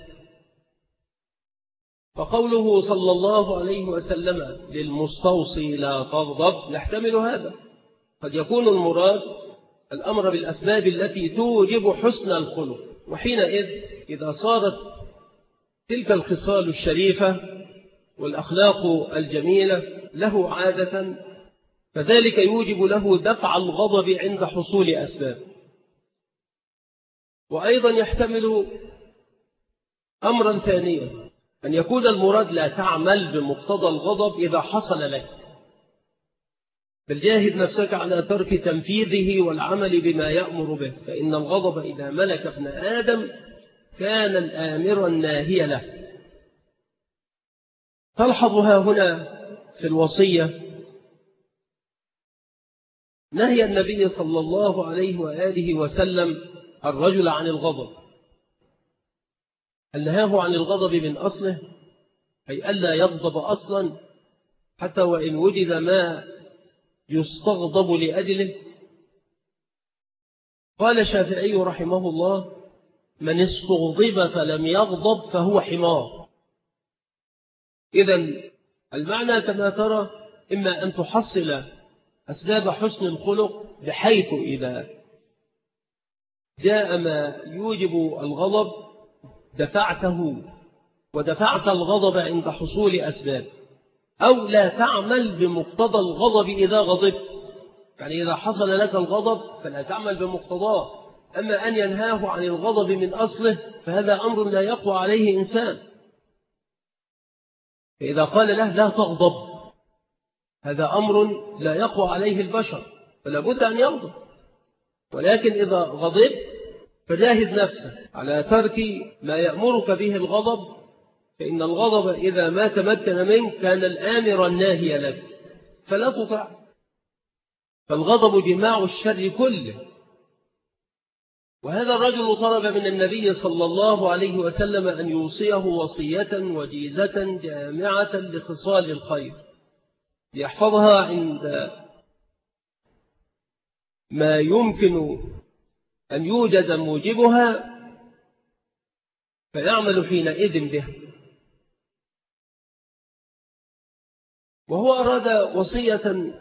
فقوله صلى الله عليه وسلم للمستوصي لا تغضب يحتمل هذا، قد يكون المراد الأمر بالأسباب التي توجب حسن الخلق، وحينئذ إذا صارت تلك الخصال الشريفة والأخلاق الجميلة له عادة، فذلك يوجب له دفع الغضب عند حصول أسباب. وأيضا يحتمل أمرا ثانيا، أن يكون المراد لا تعمل بمقتضى الغضب إذا حصل لك، بل جاهد نفسك على ترك تنفيذه والعمل بما يأمر به، فإن الغضب إذا ملك ابن آدم كان الآمر الناهي له. تلحظها هنا في الوصية نهي النبي صلى الله عليه وآله وسلم الرجل عن الغضب. هل نهاه عن الغضب من أصله، أي ألا يغضب أصلا حتى وإن وجد ما يستغضب لأجله؟ قال الشافعي رحمه الله من استغضب فلم يغضب فهو حمار. إذن المعنى كما ترى إما أن تحصل أسباب حسن الخلق بحيث إذا جاء ما يوجب الغضب دفعته ودفعت الغضب عند حصول أسباب، أو لا تعمل بمقتضى الغضب إذا غضبت، يعني إذا حصل لك الغضب فلا تعمل بمقتضاه. أما أن ينهاه عن الغضب من أصله فهذا أمر لا يقوى عليه إنسان، فإذا قال له لا تغضب هذا أمر لا يقوى عليه البشر، فلا بد أن يغضب. ولكن إذا غضب فجاهد نفسه على ترك ما يأمرك به الغضب، فإن الغضب إذا ما تمكن منك كان الآمر الناهي لك فلا تطع. فالغضب جماع الشر كله. وهذا الرجل طلب من النبي صلى الله عليه وسلم أن يوصيه وصية وجيزة جامعة لخصال الخير ليحفظها عند ما يمكن أن يوجد موجبها فيعمل حينئذ به. وهو أراد وصية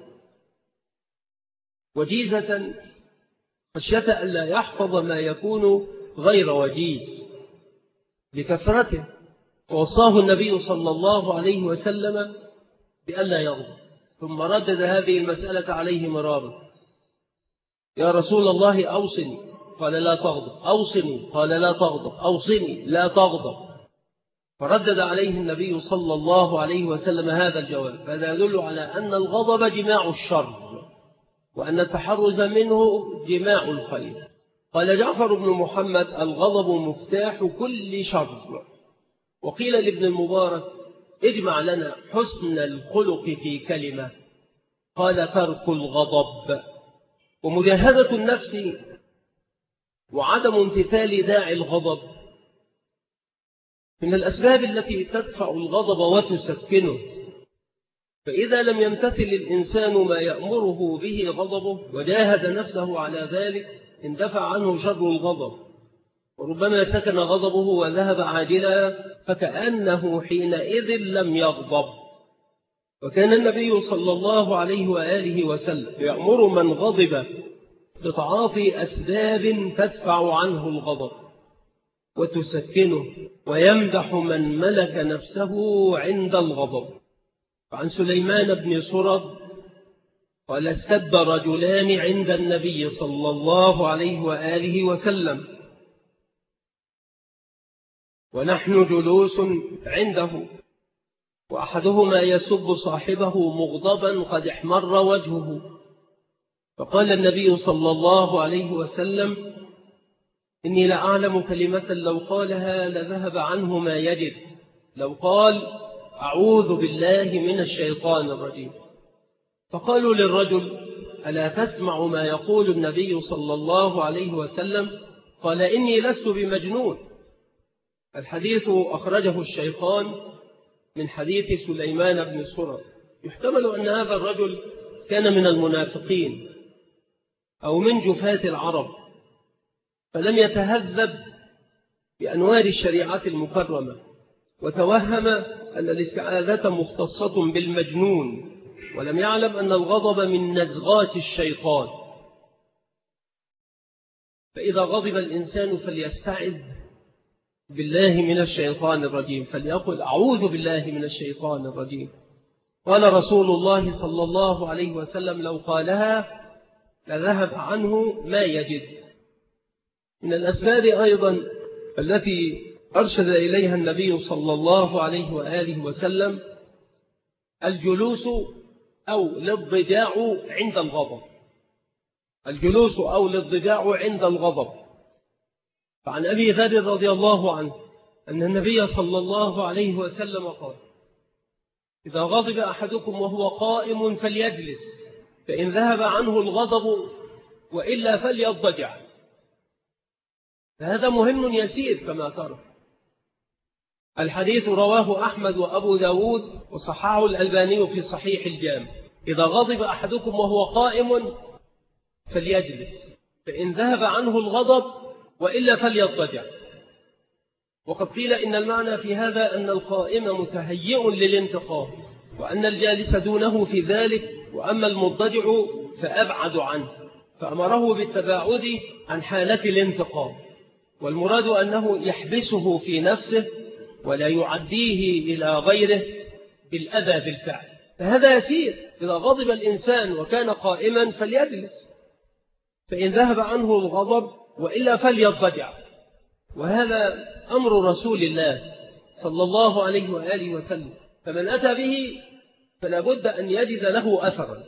وجيزة خشية ألا يحفظ ما يكون غير وجيز لكثرته، ووصاه النبي صلى الله عليه وسلم بألا يغضب، ثم ردد هذه المسألة عليه مرارا: يا رسول الله أوصني، قال لا تغضب، أوصني، قال لا تغضب، أوصني، لا تغضب. فردد عليه النبي صلى الله عليه وسلم هذا الجواب. هذا يدل على أن الغضب جماع الشر، وأن التحرز منه جماع الخير. قال جعفر بن محمد: الغضب مفتاح كل شر. وقيل لابن المبارك: اجمع لنا حسن الخلق في كلمة. قال: ترك الغضب. ومجاهدة النفس وعدم امتثال داعي الغضب من الأسباب التي تدفع الغضب وتسكنه. فإذا لم يمتثل الإنسان ما يأمره به غضبه وجاهد نفسه على ذلك اندفع عنه شر الغضب، وربما سكن غضبه وذهب عاجلا فكأنه حينئذ لم يغضب. وكان النبي صلى الله عليه وآله وسلم يأمر من غضب بتعاطي أسباب تدفع عنه الغضب وتسكنه، ويمدح من ملك نفسه عند الغضب. فعن سليمان بن سرد قال: استب رجلان عند النبي صلى الله عليه وآله وسلم ونحن جلوس عنده، وأحدهما يسب صاحبه مغضبا قد احمر وجهه، فقال النبي صلى الله عليه وسلم: إني لأعلم كلمة لو قالها لذهب عنه ما يجد، لو قال: أعوذ بالله من الشيطان الرجيم. فقالوا للرجل: ألا تسمع ما يقول النبي صلى الله عليه وسلم؟ قال: إني لست بمجنون. الحديث أخرجه الشيخان من حديث سليمان بن سرد. يحتمل أن هذا الرجل كان من المنافقين أو من جفاة العرب، فلم يتهذب بأنوار الشريعة المكرمة، وتوهم أن الاستعاذة مختصة بالمجنون، ولم يعلم أن الغضب من نزغات الشيطان. فإذا غضب الإنسان فليستعذ بالله من الشيطان الرجيم، فليقل: أعوذ بالله من الشيطان الرجيم. قال رسول الله صلى الله عليه وسلم: لو قالها لذهب عنه ما يجد. من الأسباب أيضا التي أرشد إليها النبي صلى الله عليه وآله وسلم الجلوس أو الاضطجاع عند الغضب. الجلوس أو الاضطجاع عند الغضب. فعن أبي ذر رضي الله عنه أن النبي صلى الله عليه وسلم قال: إذا غضب أحدكم وهو قائم فليجلس، فإن ذهب عنه الغضب وإلا فليضطجع. فهذا مهم يسير كما ترى. الحديث رواه أحمد وأبو داود وصححه الألباني في صحيح الجامع. إذا غضب أحدكم وهو قائم فليجلس، فإن ذهب عنه الغضب وإلا فليضطجع. وقد قيل إن المعنى في هذا أن القائم متهيئ للانتقام، وأن الجالس دونه في ذلك، وأما المضطجع فأبعد عنه، فأمره بالتباعد عن حالة الانتقام. والمراد أنه يحبسه في نفسه ولا يعديه إلى غيره بالأذى بالفعل. فهذا يسير. إذا غضب الإنسان وكان قائما فليجلس، فإن ذهب عنه الغضب وإلا فليضطجع. وهذا أمر رسول الله صلى الله عليه وآله وسلم، فمن أتى به فلا بد أن يجد له أثرا.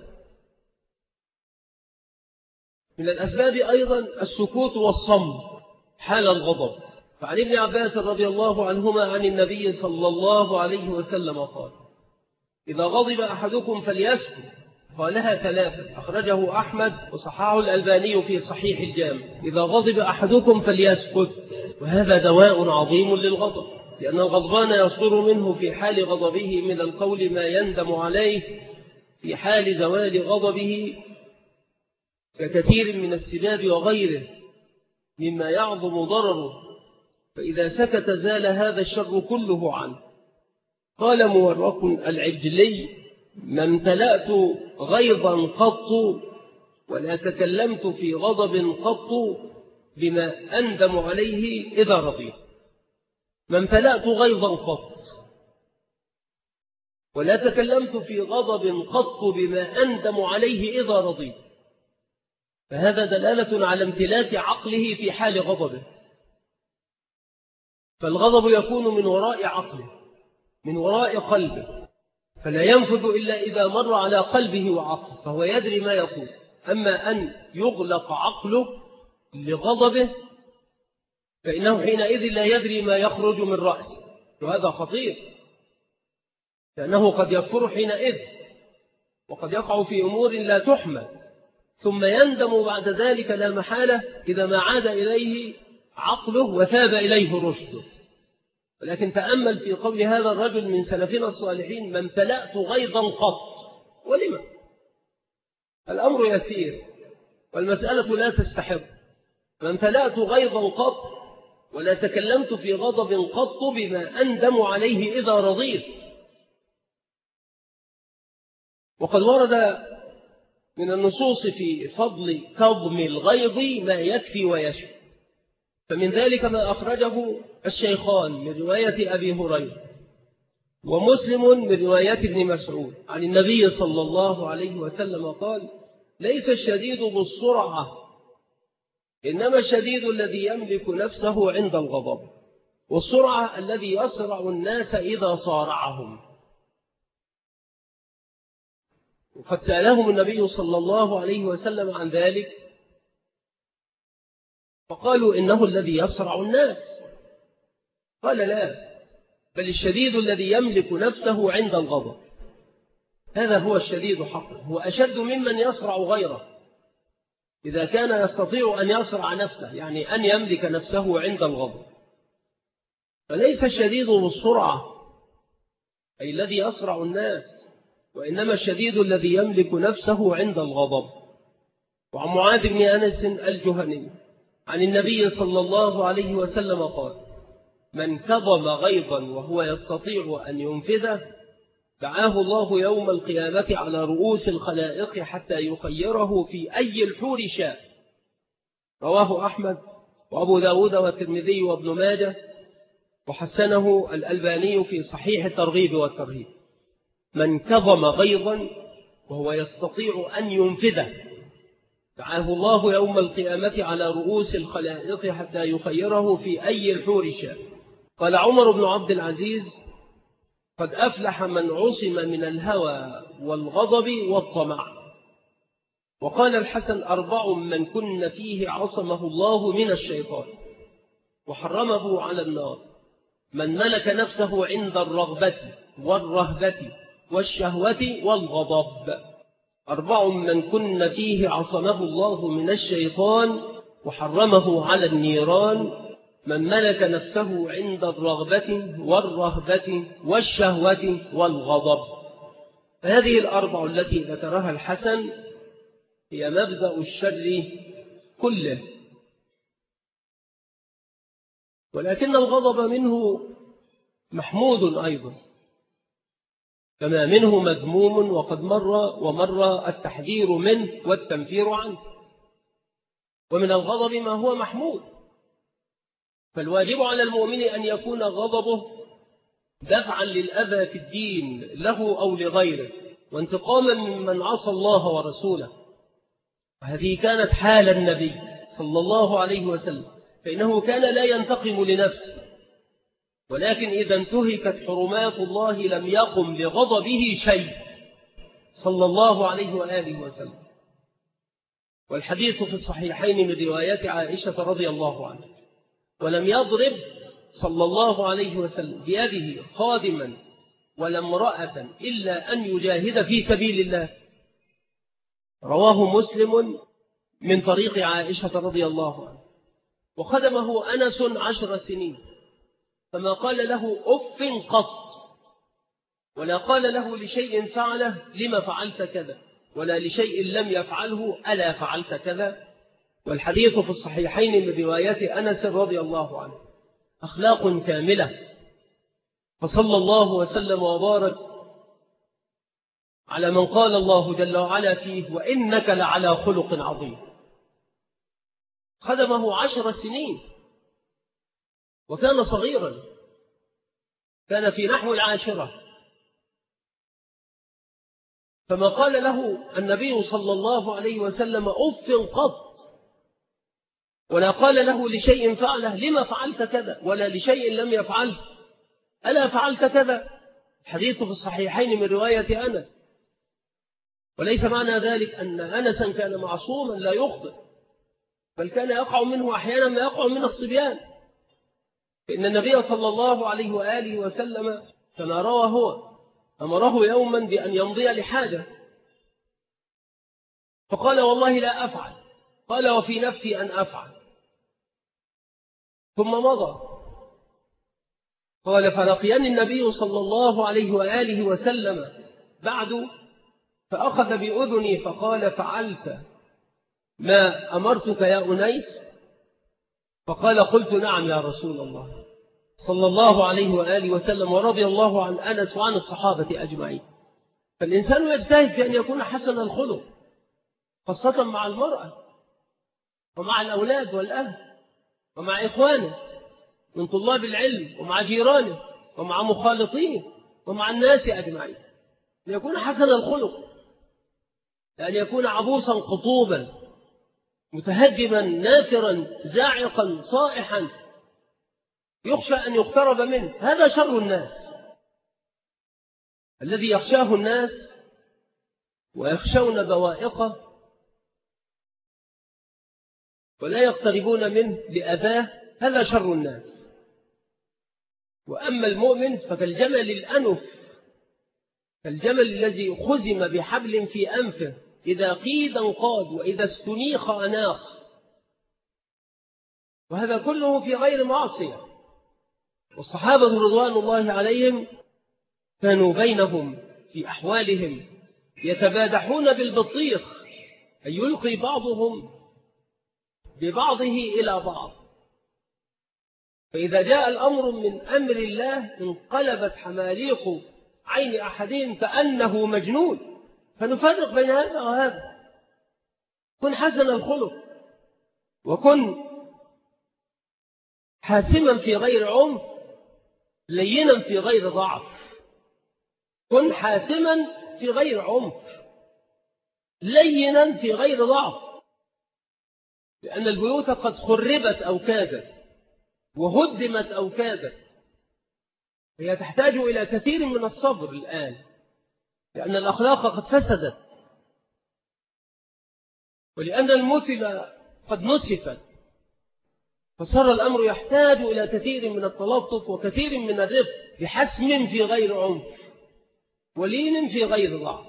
من الأسباب أيضا السكوت والصمت حال الغضب. فعن ابن عباس رضي الله عنهما عن النبي صلى الله عليه وسلم قال: إذا غضب أحدكم فليسكت. قالها 3، أخرجه أحمد وصححه الألباني في صحيح الجامع. إذا غضب أحدكم فليسكت. وهذا دواء عظيم للغضب، لأن الغضبان يصدر منه في حال غضبه من القول ما يندم عليه في حال زوال غضبه، ككثير من السباب وغيره مما يعظم ضرره، فإذا سكت زال هذا الشر كله عنه. قال مورق العجلي: ما امتلأت غيظا قط ولا تكلمت في غضب قط بما أندم عليه إذا رضيت. ما امتلأت غيظا قط ولا تكلمت في غضب قط بما أندم عليه إذا رضيت، فهذا دلالة على امتلاك عقله في حال غضبه. فالغضب يكون من وراء عقله، من وراء قلبه، فلا ينفذ إلا إذا مر على قلبه وعقله، فهو يدري ما يقول. أما أن يغلق عقله لغضبه فإنه حينئذ لا يدري ما يخرج من رأسه، وهذا خطير، لأنه قد يكفر حينئذ وقد يقع في أمور لا تحمل، ثم يندم بعد ذلك لا محالة إذا ما عاد إليه عقله وثاب إليه رشده. ولكن تأمل في قول هذا الرجل من سلفنا الصالحين: ما امتلأت غيظا قط. ولما؟ الأمر يسير والمسألة لا تستحق. ما امتلأت غيظا قط ولا تكلمت في غضب قط بما أندم عليه إذا رضيت. وقد ورد من النصوص في فضل كظم الغيظ ما يكفي ويشفي، فمن ذلك ما أخرجه الشيخان من رواية أبي هريرة ومسلم من رواية ابن مسعود عن النبي صلى الله عليه وسلم قال: ليس الشديد بالسرعة، إنما الشديد الذي يملك نفسه عند الغضب، والسرعة الذي يسرع الناس إذا صارعهم. وقد سألهم النبي صلى الله عليه وسلم عن ذلك فقالوا: إنه الذي يسرع الناس. قال: لا، بل الشديد الذي يملك نفسه عند الغضب، هذا هو الشديد حقا، هو أشد ممن يسرع غيره إذا كان يستطيع أن يسرع نفسه، يعني أن يملك نفسه عند الغضب. فليس الشديد بالسرعة أي الذي يسرع الناس، وإنما الشديد الذي يملك نفسه عند الغضب. وعن معاذ بن أنس الجهني عن النبي صلى الله عليه وسلم قال: من كظم غيظا وهو يستطيع أن ينفذه دعاه الله يوم القيامة على رؤوس الخلائق حتى يخيره في أي الحور شاء. رواه أحمد وأبو داود والترمذي وابن ماجه، وحسنه الألباني في صحيح الترغيب والترهيب. من كظم غيظا وهو يستطيع أن ينفذه دعاه الله يوم القيامة على رؤوس الخلائق حتى يخيره في أي الحور شاء. قال عمر بن عبد العزيز: قد أفلح من عصم من الهوى والغضب والطمع. وقال الحسن: 4 من كن فيه عصمه الله من الشيطان وحرمه على النار: من ملك نفسه عند الرغبة والرهبة والشهوة والغضب. 4 من كن فيه عصمه الله من الشيطان وحرمه على النيران: من ملك نفسه عند الرغبة والرهبة والشهوة والغضب. فهذه ال4 التي ذكرها الحسن هي مبدأ الشر كله. ولكن الغضب منه محمود أيضا، كما منه مذموم، وقد مر التحذير منه والتنفير عنه. ومن الغضب ما هو محمود، فالواجب على المؤمن أن يكون غضبه دفعا للأذى في الدين له أو لغيره، وانتقاما ممن عصى الله ورسوله. وهذه كانت حال النبي صلى الله عليه وسلم، فإنه كان لا ينتقم لنفسه، ولكن إذا انتهكت حرمات الله لم يقم لغضبه شيء صلى الله عليه وآله وسلم. والحديث في الصحيحين من رواية عائشة رضي الله عنها: ولم يضرب صلى الله عليه وسلم بيده خادما ولا امرأة إلا أن يجاهد في سبيل الله. رواه مسلم من طريق عائشة رضي الله عنها. وخدمه أنس 10 سنين، فما قال له أف قط، ولا قال له لشيء فعله لما فعلت كذا، ولا لشيء لم يفعله ألا فعلت كذا. والحديث في الصحيحين من روايات أنس رضي الله عنه. أخلاق كاملة. فصلى الله وسلم وبارك على من قال الله جل وعلا فيه: وإنك لعلى خلق عظيم. خدمه 10 سنين وكان صغيرا، كان في نحو 10، فما قال له النبي صلى الله عليه وسلم أف قط، ولا قال له لشيء فعله لما فعلت كذا، ولا لشيء لم يفعله ألا فعلت كذا. الحديث في الصحيحين من رواية أنس. وليس معنى ذلك أن أنسا كان معصوما لا يخطئ، بل كان يقع منه أحيانا ما يقع من الصبيان. فإن النبي صلى الله عليه وآله وسلم كما روى هو أمره يوما بأن يمضي لحاجة، فقال: والله لا أفعل. قال: وفي نفسي أن أفعل. ثم مضى. قال: فلقيني النبي صلى الله عليه وآله وسلم بعد فأخذ بأذني فقال: فعلت ما أمرتك يا أنيس؟ فقال: قلت: نعم يا رسول الله، صلى الله عليه وآله وسلم. ورضي الله عن أنس وعن الصحابة أجمعين. فالإنسان يجتهد في أن يكون حسن الخلق، خاصة مع المرأة ومع الأولاد والأهل ومع إخوانه من طلاب العلم ومع جيرانه ومع مخالطيه ومع الناس أجمعين، ليكون حسن الخلق، لأن يكون عبوسا قطوبا متهجما نافرا زاعقا صائحا يخشى أن يقترب منه. هذا شر الناس الذي يخشاه الناس ويخشون بوائقه ولا يقتربون منه لأذاه. هذا شر الناس. وأما المؤمن فكالجمل الأنف، كالجمل الذي خزم بحبل في أنفه، إذا قيد انقاد وإذا استنيخ أناخ. وهذا كله في غير معصية. والصحابة رضوان الله عليهم كانوا بينهم في أحوالهم يتبادحون بالبطيخ، أي يلقي بعضهم ببعضه إلى بعض. فإذا جاء الأمر من أمر الله انقلبت حماليق عين أحدهم كأنه مجنون. فنفرق بين هذا وهذا. كن حسن الخلق، وكن حاسما في غير عنف، لينا في غير ضعف. كن حاسما في غير عنف، لينا في غير ضعف. لأن البيوت قد خربت أو كادت وهدمت أو كادت، هي تحتاج إلى كثير من الصبر الآن، لأن الأخلاق قد فسدت، ولأن المثل قد نسفت، فصار الأمر يحتاج إلى كثير من التلطف وكثير من الرفق، بحسم في غير عنف ولين في غير ضعف.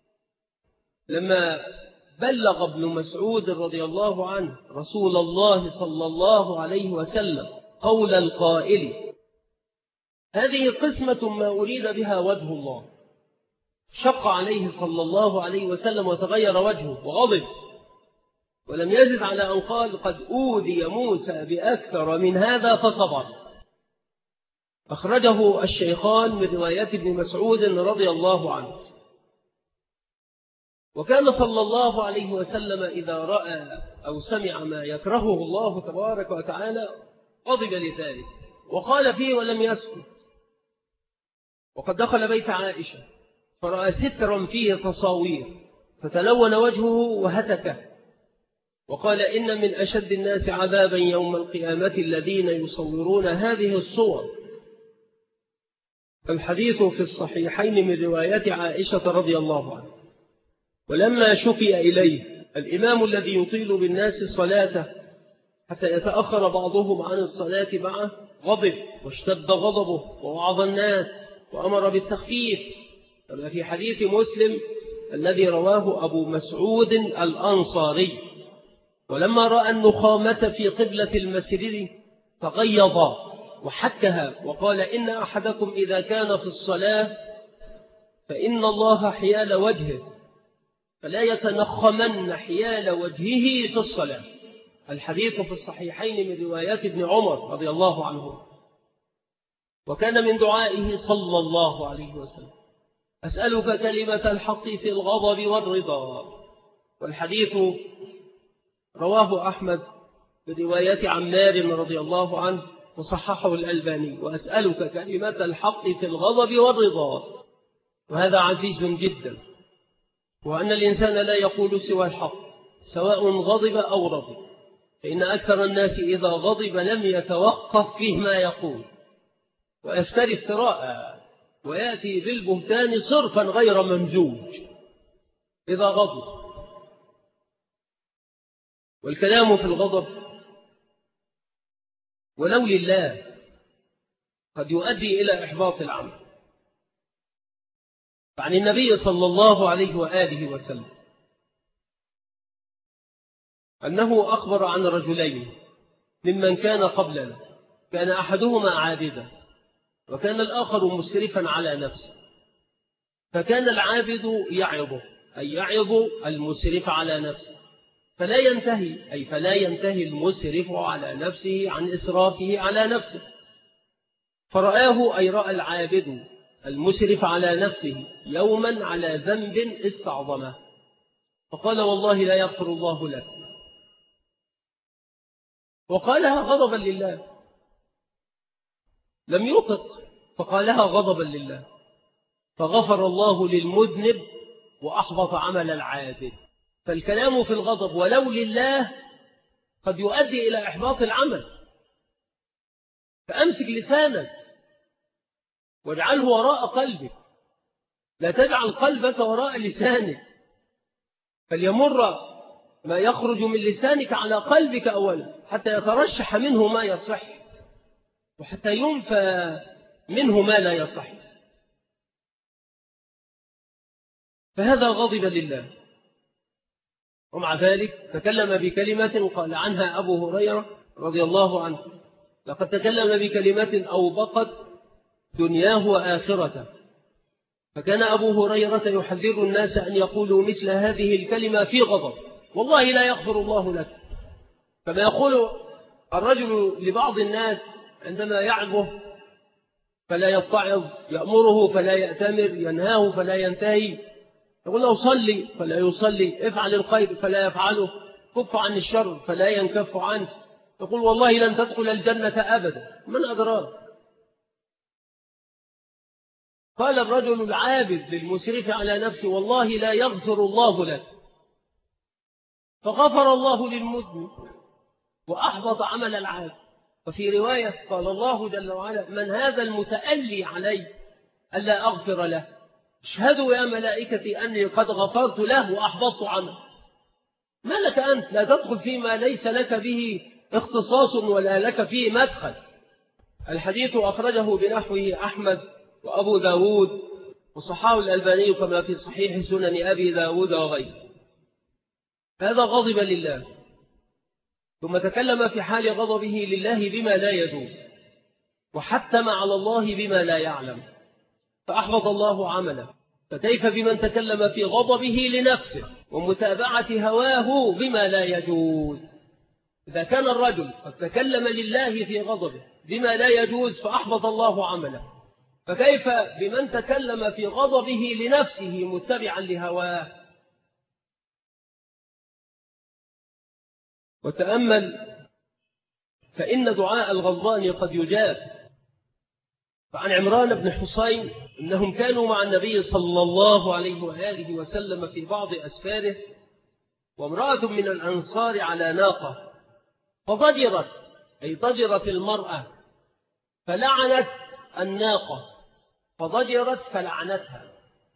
لما بلغ ابن مسعود رضي الله عنه رسول الله صلى الله عليه وسلم قول القائل: هذه قسمة ما أريد بها وجه الله، شق عليه صلى الله عليه وسلم وتغير وجهه وغضب، ولم يزد على أن قال: قد أوذي موسى بأكثر من هذا فصبر. أخرجه الشيخان من رواية ابن مسعود رضي الله عنه. وكان صلى الله عليه وسلم إذا رأى أو سمع ما يكرهه الله تبارك وتعالى غضب لذلك وقال فيه ولم يسكت. وقد دخل بيت عائشة فرأى سترا فيه تصاوير فتلون وجهه وهتكه، وقال: إن من أشد الناس عذابا يوم القيامة الذين يصورون هذه الصور. الحديث في الصحيحين من رواية عائشة رضي الله عنها. ولما شكي إليه الإمام الذي يطيل بالناس صلاته حتى يتأخر بعضهم عن الصلاة معه غضب واشتد غضبه ووعظ الناس وأمر بالتخفيف، كما في حديث مسلم الذي رواه أبو مسعود الأنصاري: ولما رأى النخامة في قبلة المسجد تغيظ وحكها وقال: إن أحدكم إذا كان في الصلاة فإن الله حيال وجهه فلا يتنخمن حيال وجهه في الصلاة. الحديث في الصحيحين من روايات ابن عمر رضي الله عنه. وكان من دعائه صلى الله عليه وسلم: أسألك كلمة الحق في الغضب والرضا. والحديث رواه أحمد برواية عمار رضي الله عنه وصححه الألباني: وأسألك كلمة الحق في الغضب والرضا. وهذا عزيز جدا، وأن الإنسان لا يقول سوى الحق سواء غضب أو رضي، فإن أكثر الناس إذا غضب لم يتوقف فيه ما يقول ويفتري افتراء ويأتي بالبهتان صرفا غير ممزوج إذا غضب. والكلام في الغضب ولو لله قد يؤدي إلى إحباط العمل. فعن النبي صلى الله عليه وآله وسلم أنه أخبر عن رجلين ممن كان قبلنا، كان أحدهما عابدا وكان الآخر مسرفا على نفسه، فكان العابد يعظه، أي يعظ المسرف على نفسه، فلا ينتهي المسرف على نفسه عن إسرافه على نفسه. فرآه، أي رأى العابد المسرف على نفسه يوما على ذنب استعظمه، فقال: والله لا يغفر الله لك. وقالها غضبا لله، لم يطق، فقالها غضبا لله، فغفر الله للمذنب وأحبط عمل العابد. فالكلام في الغضب ولو لله قد يؤدي إلى إحباط العمل، فأمسك لسانك واجعله وراء قلبك، لا تجعل قلبك وراء لسانك، فليمر ما يخرج من لسانك على قلبك أولا حتى يترشح منه ما يصح، وحتى ينفى منه ما لا يصح. فهذا غضب لله، ومع ذلك تكلم بكلمة قال عنها أبو هريرة رضي الله عنه: لقد تكلم بكلمة أوبقت دنياه وآخرته. فكان أبو هريرة يحذر الناس أن يقولوا مثل هذه الكلمة في غضب: والله لا يغفر الله لك. كما يقول الرجل لبعض الناس عندما يعظه فلا يتعظ، يأمره فلا يأتمر، ينهاه فلا ينتهي، يقول له صلي فلا يصلي، افعل الخير فلا يفعله، كف عن الشر فلا ينكف عنه، يقول والله لن تدخل الجنة أبدا. من أدراك؟ قال الرجل العابد للمسرف على نفسه: والله لا يغفر الله لك، فغفر الله للمذنب وأحبط عمل العابد. وفي رواية قال الله جل وعلا: من هذا المتألي علي ألا أغفر له؟ اشهدوا يا ملائكتي أني قد غفرت له وأحبطت عمله. ما لك أنت؟ لا تدخل فيما ليس لك به اختصاص ولا لك فيه مدخل. الحديث أخرجه بنحوه أحمد وأبو داود وصححه الألباني كما في صحيح سنن أبي داود وغيره. هذا غضب لله، ثم تكلم في حال غضبه لله بما لا يجوز، وحتم على الله بما لا يعلم، فأحبط الله عمله. فكيف بمن تكلم في غضبه لنفسه ومتابعة هواه بما لا يجوز؟ إذا كان الرجل قد تكلم لله في غضبه بما لا يجوز فأحبط الله عمله، فكيف بمن تكلم في غضبه لنفسه متبعا لهواه؟ وتأمل فإن دعاء الغضبان قد يجاب. فعن عمران بن حسين أنهم كانوا مع النبي صلى الله عليه وآله وسلم في بعض أسفاره، وامرأة من الأنصار على ناقة، فضجرت، أي ضجرت المرأة فلعنت الناقة، فضجرت فلعنتها.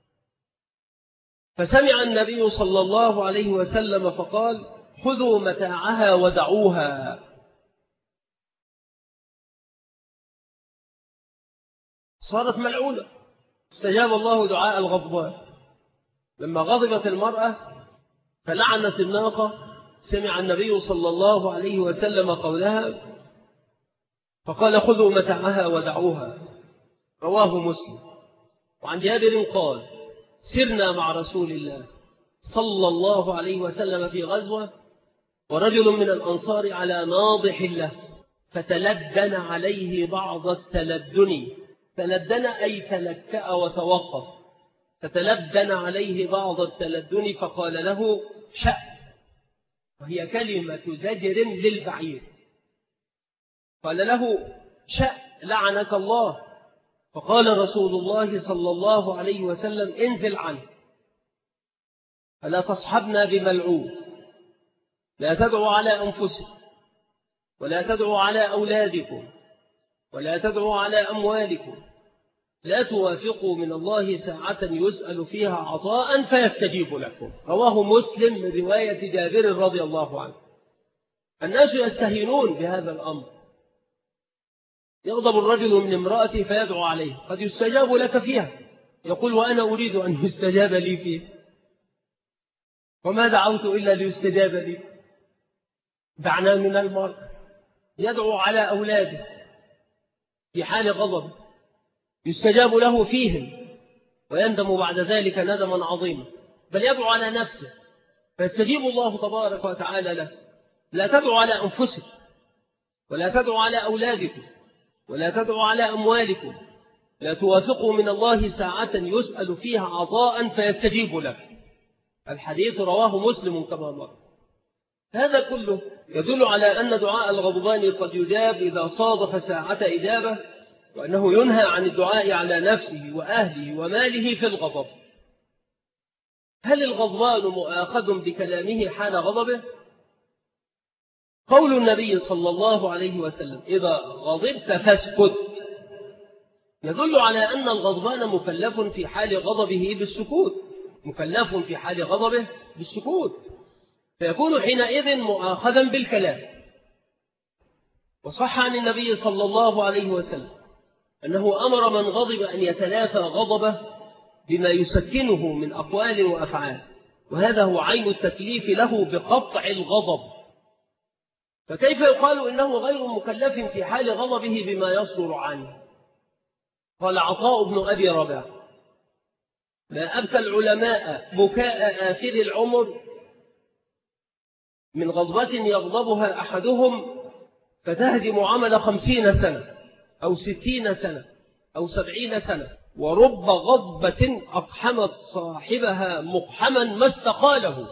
فسمع النبي صلى الله عليه وسلم فقال: خذوا متاعها ودعوها. صارت ملعونة. استجاب الله دعاء الغضبان لما غضبت المرأة فلعنت الناقة. سمع النبي صلى الله عليه وسلم قولها فقال: خذوا متاعها ودعوها. رواه مسلم. وعن جابر قال: سرنا مع رسول الله صلى الله عليه وسلم في غزوة، ورجل من الأنصار على ناضح له، فتلدن عليه بعض التلدن، تلدن أي تلكأ وتوقف، فتلدن عليه بعض التلدن فقال له شأ، وهي كلمة زجر للبعير. قال له شأ لعنك الله، فقال رسول الله صلى الله عليه وسلم انزل عنه، فلا تصحبنا بملعون، لا تدعوا على أنفسكم ولا تدعوا على أولادكم ولا تدعوا على أموالكم، لا توافقوا من الله ساعة يسأل فيها عطاء فيستجيب لكم. رواه مسلم من رواية جابر رضي الله عنه. الناس يستهينون بهذا الأمر، يغضب الرجل من امرأته فيدعو عليه، قد يستجاب لك فيها، يقول وأنا أريد أن يستجاب لي فيه، وما دعوت إلا ليستجاب لي. دعنا من المرء يدعو على أولاده في حال غضب يستجاب له فيهم ويندم بعد ذلك ندما عظيما، بل يدعو على نفسه فيستجيب الله تبارك وتعالى له. لا تدعو على أنفسكم ولا تدعو على أولادكم ولا تدعو على أموالكم، لا توافقوا من الله ساعة يسأل فيها عطاء فيستجيب لك. الحديث رواه مسلم كما مر. هذا كله يدل على أن دعاء الغضبان قد يجاب إذا صادف ساعة إجابة، وأنه ينهى عن الدعاء على نفسه وأهله وماله في الغضب. هل الغضبان مؤاخذ بكلامه حال غضبه؟ قول النبي صلى الله عليه وسلم إذا غضبت فاسكت يدل على أن الغضبان مكلف في حال غضبه بالسكوت، مكلف في حال غضبه بالسكوت، فيكون حينئذ مؤاخذا بالكلام. وصح عن النبي صلى الله عليه وسلم أنه أمر من غضب أن يتلافى غضبه بما يسكنه من أقوال وأفعال، وهذا هو عين التكليف له بقطع الغضب. فكيف يقال إنه غير مكلف في حال غضبه بما يصدر عنه؟ قال عطاء بن أبي رباح ما أبكى العلماء بكاء آخر العمر من غضبة يغضبها أحدهم فتهدم عمل 50 سنة أو 60 سنة أو 70 سنة، ورب غضبة أقحمت صاحبها مقحما ما استقاله.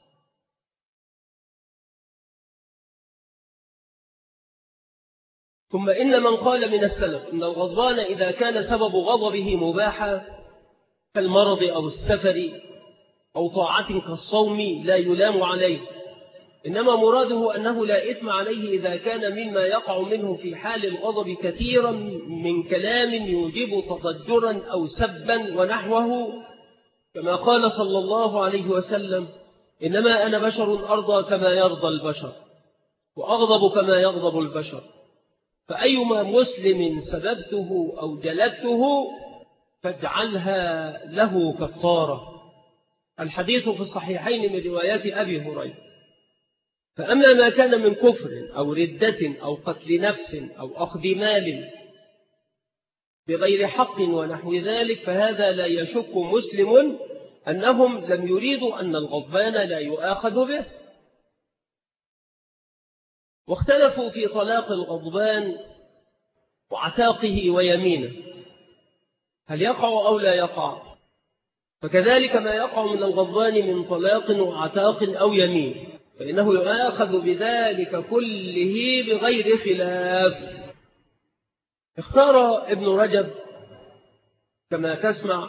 ثم إن من قال من السلف إن الغضبان إذا كان سبب غضبه مباحا كالمرض أو السفر أو طاعة كالصوم لا يلام عليه، إنما مراده أنه لا إثم عليه إذا كان مما يقع منه في حال الغضب كثيرا من كلام يوجب تضجرا أو سبا ونحوه، كما قال صلى الله عليه وسلم إنما أنا بشر أرضى كما يرضى البشر وأغضب كما يغضب البشر، فأيما مسلم سببته أو جلدته فاجعلها له كفارة. الحديث في الصحيحين من روايات أبي هريرة. فأما ما كان من كفر أو ردة أو قتل نفس أو أخذ مال بغير حق ونحو ذلك فهذا لا يشك مسلم أنهم لم يريدوا أن الغضبان لا يؤاخذ به. واختلفوا في طلاق الغضبان وعتاقه ويمينه، هل يقع أو لا يقع؟ فكذلك ما يقع من الغضبان من طلاق وعتاق أو يمين فإنه يؤاخذ بذلك كله بغير خلاف. اختار ابن رجب كما تسمع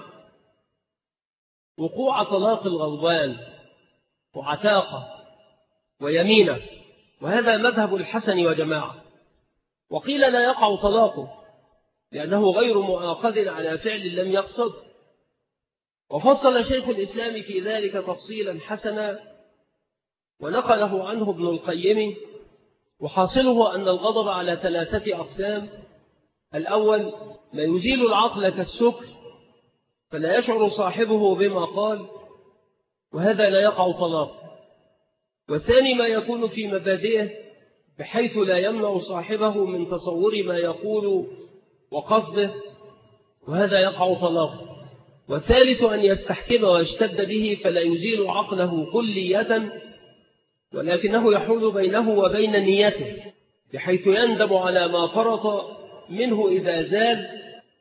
وقوع طلاق الغضبان وعتاقه ويمينه، وهذا مذهب الحسن وجماعة. وقيل لا يقع طلاقه لأنه غير مؤاخذ على فعل لم يقصد. وفصل شيخ الإسلام في ذلك تفصيلا حسنا ونقله عنه ابن القيم، وحاصله أن الغضب على 3 أقسام. الأول ما يزيل العقل كالسكر فلا يشعر صاحبه بما قال، وهذا لا يقع طلاق. والثاني ما يكون في مبادئه بحيث لا يمنع صاحبه من تصور ما يقول وقصده، وهذا يقع طلاق. والثالث أن يستحكم ويشتد به فلا يزيل عقله كلية ولكنه يحول بينه وبين نيته بحيث يندم على ما فرط منه إذا زال،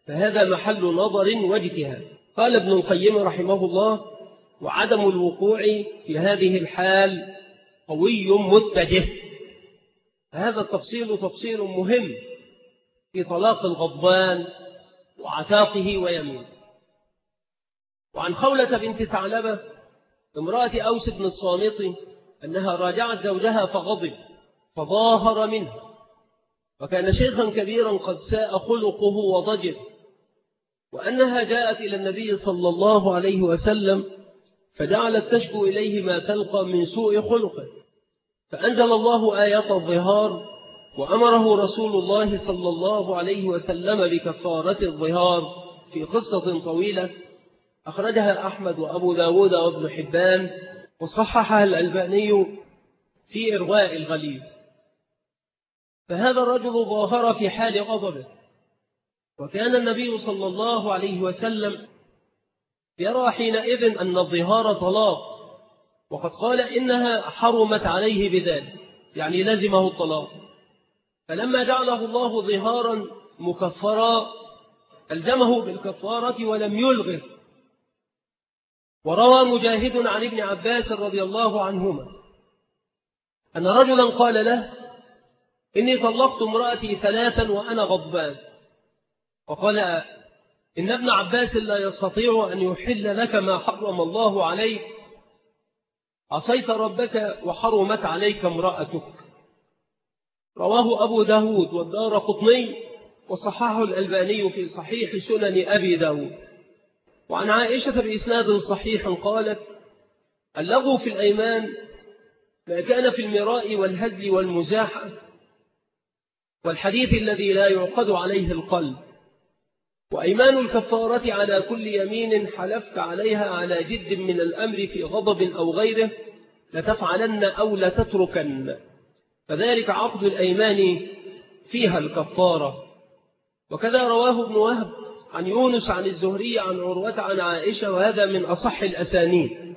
فهذا محل نظر واجتهاد. قال ابن القيم رحمه الله: وعدم الوقوع في هذه الحال قوي متجه. هذا التفصيل تفصيل مهم في طلاق الغضبان وعتاقه ويمينه. وعن خولة بنت ثعلبة امرأة أوس بن الصامت أنها راجعت زوجها فغضب فظاهر منه، وكان شيخا كبيرا قد ساء خلقه وضجر، وأنها جاءت إلى النبي صلى الله عليه وسلم فجعلت تشكو إليه ما تلقى من سوء خلقه، فأنزل الله آية الظهار، وأمره رسول الله صلى الله عليه وسلم بكفارة الظهار في قصة طويلة أخرجها أحمد وأبو داود وابن حبان، وصححها الألباني في إرواء الغليل. فهذا الرجل ظاهر في حال غضبه، وكان النبي صلى الله عليه وسلم يرى حينئذ أن الظهار طلاق، وقد قال إنها حرمت عليه بذلك، يعني لزمه الطلاق. فلما جعله الله ظهارا مكفرا ألزمه بالكفارة ولم يلغه. وروى مجاهد عن ابن عباس رضي الله عنهما أن رجلا قال له: إني طلقت امرأتي 3 وأنا غضبان. وقال: إن ابن عباس لا يستطيع أن يحل لك ما حرم الله عليك، عصيت ربك وحرمت عليك امرأتك. رواه أبو داود والدارقطني، وصححه الألباني في صحيح سنن أبي داود. وعن عائشة بإسناد صحيح قالت: اللغو في الأيمان ما كان في المراء والهزل والمزاحة والحديث الذي لا يعقد عليه القلب، وأيمان الكفارة على كل يمين حلفت عليها على جد من الأمر في غضب أو غيره لتفعلن أو لتتركن، فذلك عقد الأيمان فيها الكفارة. وكذا رواه ابن وهب عن يونس عن الزهري عن عروة عن عائشة، وهذا من أصح الأسانيد.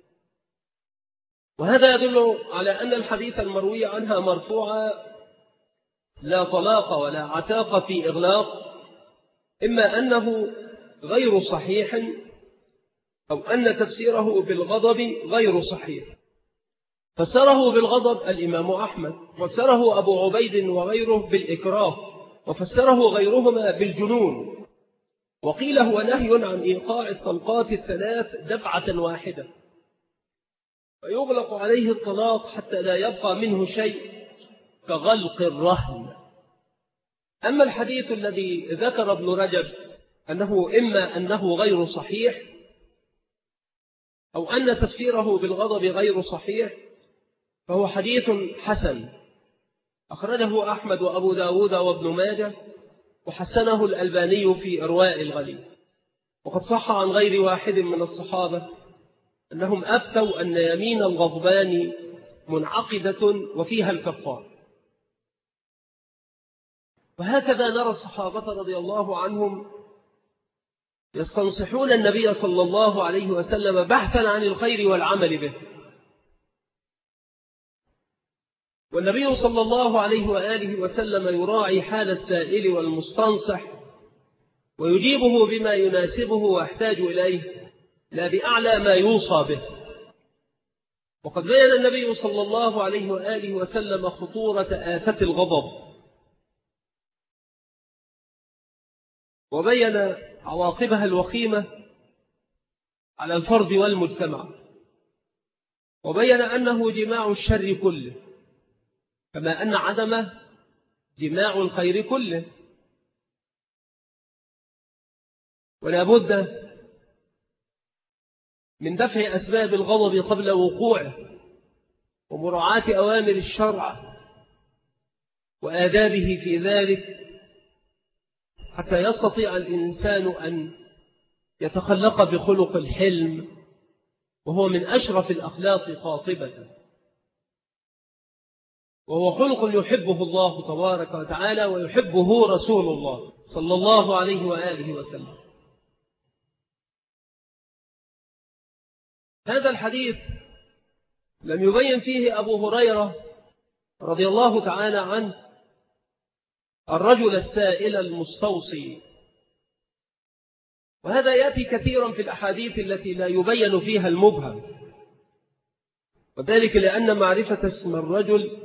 وهذا يدل على أن الحديث المروي عنها مرفوعا لا طلاق ولا عتاق في إغلاق، إما أنه غير صحيح أو أن تفسيره بالغضب غير صحيح. فسره بالغضب الإمام أحمد، وفسره أبو عبيد وغيره بالإكراه، وفسره غيرهما بالجنون. وقيل هو نهي عن إيقاع الطلقات 3 دفعة واحدة، فيغلق عليه الطلاق حتى لا يبقى منه شيء كغلق الرهن. أما الحديث الذي ذكر ابن رجب أنه إما أنه غير صحيح أو أن تفسيره بالغضب غير صحيح، فهو حديث حسن أخرجه أحمد وأبو داود وابن ماجه، وحسنه الألباني في إرواء الغليل. وقد صح عن غير واحد من الصحابة أنهم أفتوا أن يمين الغضبان منعقدة وفيها الكفار. وهكذا نرى الصحابة رضي الله عنهم يستنصحون النبي صلى الله عليه وسلم بحثا عن الخير والعمل به. والنبي صلى الله عليه وآله وسلم يراعي حال السائل والمستنصح ويجيبه بما يناسبه ويحتاج إليه، لا بأعلى ما يوصى به. وقد بيّن النبي صلى الله عليه وآله وسلم خطورة آفة الغضب، وبيّن عواقبها الوخيمة على الفرد والمجتمع، وبيّن أنه جماع الشر كله، كما أن عدمه جماع الخير كله. ولا بد من دفع أسباب الغضب قبل وقوعه، ومراعاة أوامر الشرع وآدابه في ذلك، حتى يستطيع الإنسان أن يتخلق بخلق الحلم، وهو من أشرف الأخلاق قاطبة، وهو خلق يحبه الله تبارك وتعالى ويحبه رسول الله صلى الله عليه وآله وسلم. هذا الحديث لم يبين فيه أبو هريرة رضي الله تعالى عنه الرجل السائل المستوصي وهذا يأتي كثيرا في الأحاديث التي لا يبين فيها المبهم، وذلك لأن معرفة اسم الرجل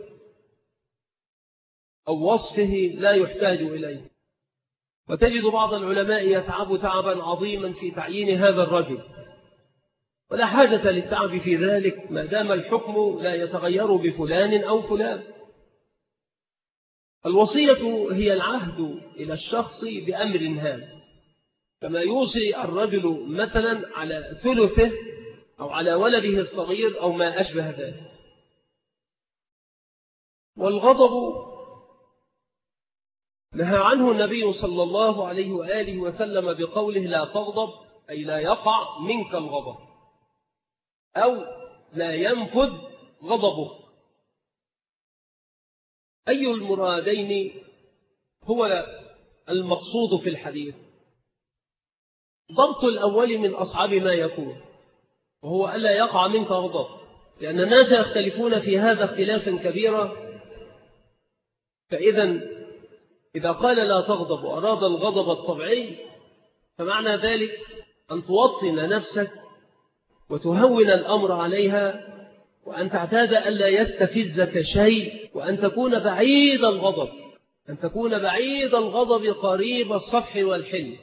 أو وصفه لا يحتاج إليه، وتجد بعض العلماء يتعب تعبا عظيما في تعيين هذا الرجل، ولا حاجة للتعب في ذلك ما دام الحكم لا يتغير بفلان أو فلان. الوصية هي العهد إلى الشخص بأمر هام، كما يوصي الرجل مثلا على ثلثه أو على ولده الصغير أو ما أشبه ذلك. والغضب نهى عنه النبي صلى الله عليه وآله وسلم بقوله لا تغضب، أي لا يقع منك الغضب أو لا ينفذ غضبك. أي المرادين هو المقصود في الحديث؟ ضبط الأول من أصعب ما يكون، وهو ألا يقع منك غضب، لأن الناس يختلفون في هذا اختلافا كبيرا. إذا قال لا تغضب وأراد الغضب الطبيعي، فمعنى ذلك أن توطن نفسك وتهون الأمر عليها، وأن تعتاد ألا يستفزك شيء، وأن تكون بعيد الغضب، أن تكون بعيد الغضب قريب الصفح والحلم.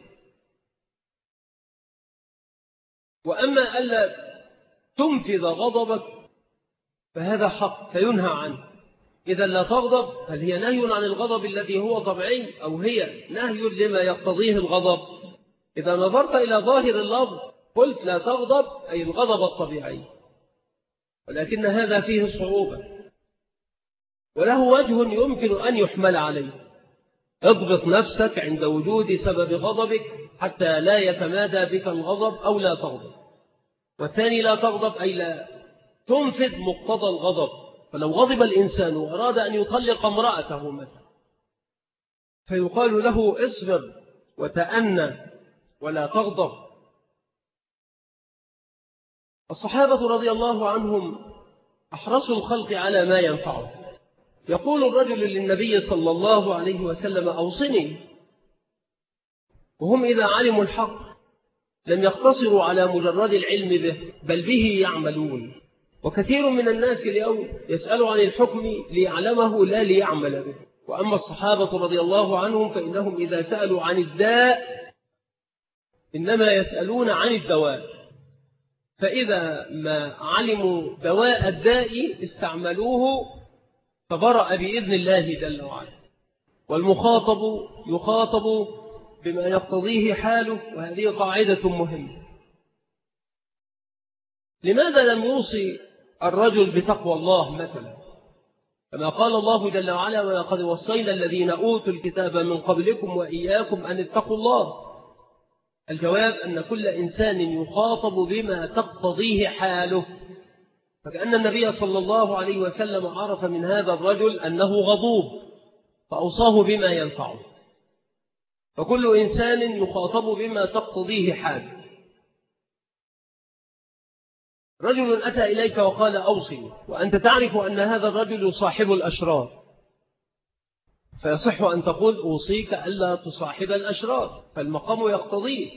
وأما ألا تنفذ غضبك فهذا حق فينهى عنه. إذا لا تغضب، هل هي نهي عن الغضب الذي هو طبيعي، أو هي نهي لما يقتضيه الغضب؟ إذا نظرت إلى ظاهر اللفظ قلت لا تغضب أي الغضب الطبيعي، ولكن هذا فيه صعوبة، وله وجه يمكن أن يحمل عليه. اضبط نفسك عند وجود سبب غضبك حتى لا يتمادى بك الغضب، أو لا تغضب. والثاني لا تغضب أي لا تنفذ مقتضى الغضب. فلو غضب الإنسان وأراد أن يطلق امرأته مثلا، فيقال له اصبر وتأنى ولا تغضب. الصحابة رضي الله عنهم أحرصوا الخلق على ما ينفعه. يقول الرجل للنبي صلى الله عليه وسلم أوصني، وهم إذا علموا الحق لم يقتصروا على مجرد العلم به، بل به يعملون. وكثير من الناس اليوم يسأل عن الحكم ليعلمه لا ليعمل به. وأما الصحابة رضي الله عنهم فإنهم إذا سألوا عن الداء إنما يسألون عن الدواء، فإذا ما علموا دواء الداء استعملوه فبرأ بإذن الله جل وعلا. والمخاطب يخاطب بما يقتضيه حاله، وهذه قاعدة مهمة. لماذا لم يوصي الرجل بتقوى الله مثلا، كما قال الله جل وعلا ولقد وصينا الذين أوتوا الكتاب من قبلكم وإياكم أن اتقوا الله؟ الجواب أن كل إنسان يخاطب بما تقتضيه حاله، فكأن النبي صلى الله عليه وسلم عرف من هذا الرجل أنه غضوب فأوصاه بما ينفعه. فكل إنسان يخاطب بما تقتضيه حاله. رجل أتى إليك وقال أوصني، وأنت تعرف أن هذا الرجل صاحب الأشرار، فيصح أن تقول أوصيك ألا تصاحب الأشرار، فالمقام يقتضيه.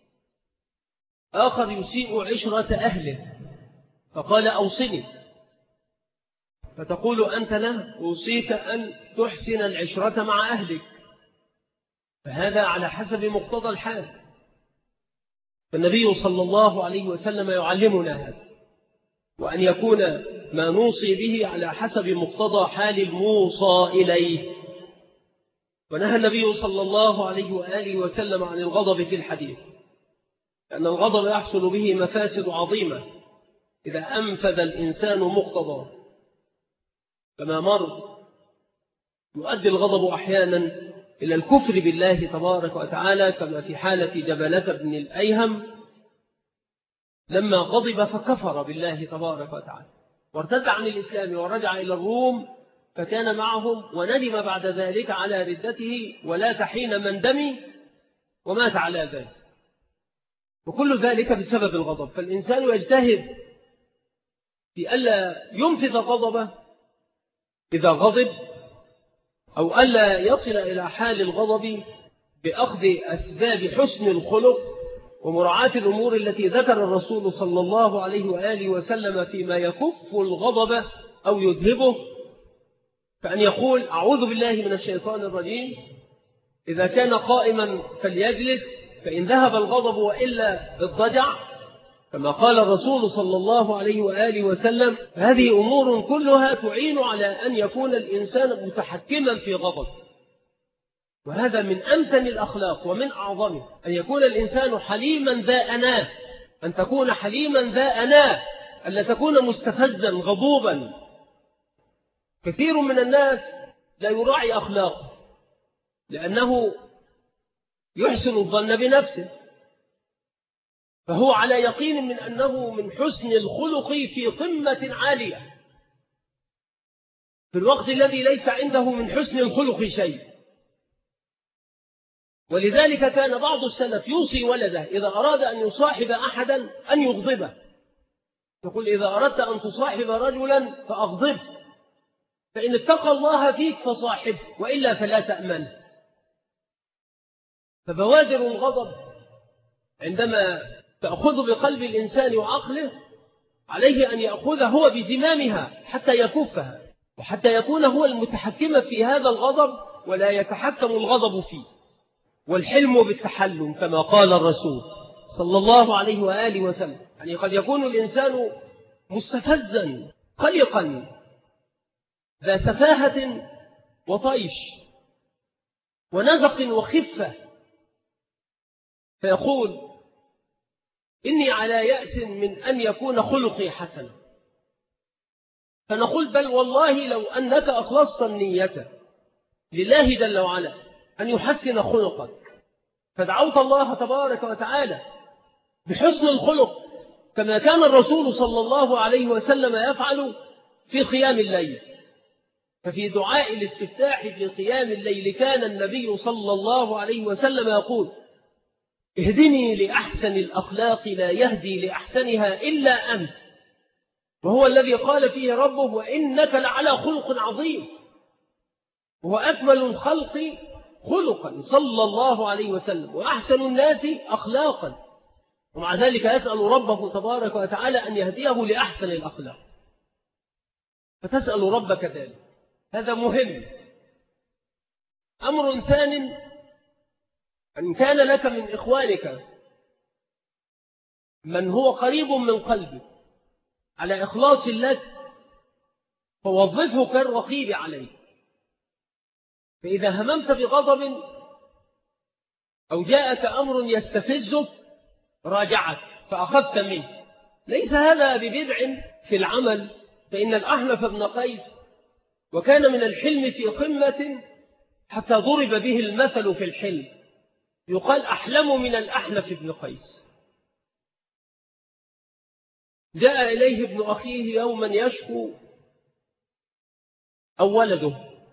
آخر يسيء عشرة أهله فقال أوصني، فتقول أنت له أوصيك أن تحسن العشرة مع أهلك، فهذا على حسب مقتضى الحال. فالنبي صلى الله عليه وسلم يعلمنا هذا، وأن يكون ما نوصي به على حسب مقتضى حال الموصى إليه. ونهى النبي صلى الله عليه وآله وسلم عن الغضب في الحديث، لأن الغضب يحصل به مفاسد عظيمة إذا أنفذ الإنسان مقتضى. كما مر يؤدي الغضب أحيانا إلى الكفر بالله تبارك وتعالى، كما في حالة جبلة بن الأيهم لما غضب فكفر بالله تبارك وتعالى وارتد عن الإسلام ورجع إلى الروم، فكان معهم وندم بعد ذلك على ردته ولا تحين مندمي ومات على ذلك، وكل ذلك بسبب الغضب. فالإنسان يجتهد في ألا ينفذ غضبه إذا غضب، أو ألا يصل إلى حال الغضب بأخذ أسباب حسن الخلق ومراعاة الأمور التي ذكر الرسول صلى الله عليه وآله وسلم فيما يكف الغضب أو يذهبه، فأن يقول أعوذ بالله من الشيطان الرجيم، إذا كان قائما فليجلس، فإن ذهب الغضب وإلا اضطجع، كما قال الرسول صلى الله عليه وآله وسلم. هذه أمور كلها تعين على أن يكون الإنسان متحكما في غضب، وهذا من أمتن الأخلاق ومن أعظمه، أن يكون الإنسان حليما ذا أناة، أن تكون حليما ذا أناة، ألا تكون مستفزا غضوبا. كثير من الناس لا يراعي أخلاقه لأنه يحسن الظن بنفسه، فهو على يقين من أنه من حسن الخلق في قمة عالية، في الوقت الذي ليس عنده من حسن الخلق شيء. ولذلك كان بعض السلف يوصي ولده إذا أراد أن يصاحب أحدا أن يغضبه، يقول إذا أردت أن تصاحب رجلا فأغضبه، فإن اتقى الله فيك فصاحبه، وإلا فلا تأمن. فبوادر الغضب عندما تأخذ بقلب الإنسان وعقله، عليه أن يأخذ هو بزمامها حتى يكفها، وحتى يكون هو المتحكم في هذا الغضب ولا يتحكم الغضب فيه. والحلم بالتحلم كما قال الرسول صلى الله عليه وآله وسلم، يعني قد يكون الإنسان مستفزا قلقا ذا سفاهة وطيش ونزق وخفة، فيقول إني على يأس من أن يكون خلقي حسنا، فنقول بل والله لو أنك أخلصت النية لله جل وعلا أن يحسن خلقك، فدعوت الله تبارك وتعالى بحسن الخلق كما كان الرسول صلى الله عليه وسلم يفعل في قيام الليل. ففي دعاء الاستفتاح في قيام الليل كان النبي صلى الله عليه وسلم يقول اهدني لأحسن الأخلاق لا يهدي لأحسنها إلا أنت، وهو الذي قال فيه ربه وإنك لعلى خلق عظيم، وهو أكمل الخلق خلقا صلى الله عليه وسلم وأحسن الناس أخلاقا، ومع ذلك يسأل ربه تبارك وتعالى أن يهديه لأحسن الأخلاق، فتسأل ربك ذلك. هذا مهم. أمر ثانٍ، أن كان لك من إخوانك من هو قريب من قلبك على إخلاص لك، فوظفه كالرقيب عليك، فإذا هممت بغضب أو جاءك أمر يستفزك راجعك فأخذت منه. ليس هذا ببدع في العمل، فإن الأحنف بن قيس وكان من الحلم في قمة حتى ضرب به المثل في الحلم، يقال أحلم من الأحنف بن قيس. جاء إليه ابن أخيه يوما يشكو أو ولده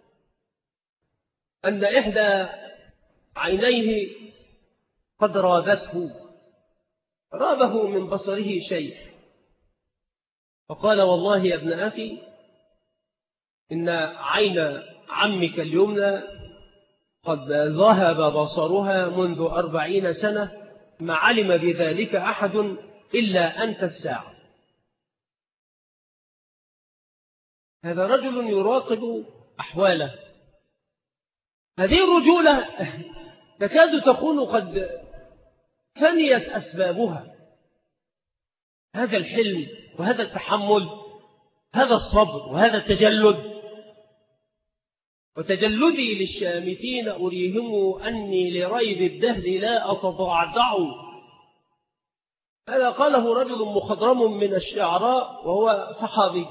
أن إحدى عينيه قد رابه من بصره شيء، فقال والله يا ابن أخي إن عين عمك اليمنى قد ذهب بصرها منذ 40 سنة، ما علم بذلك أحد إلا أنت الساعة. هذا رجل يراقب أحواله. هذه الرجولة تكاد تكون قد فنيت أسبابها، هذا الحلم وهذا التحمل، هذا الصبر وهذا التجلد. وتجلدي للشامتين أريهم أني لريب الدهر لا أتضعضع. هذا قاله رجل مخضرم من الشعراء وهو صحابي.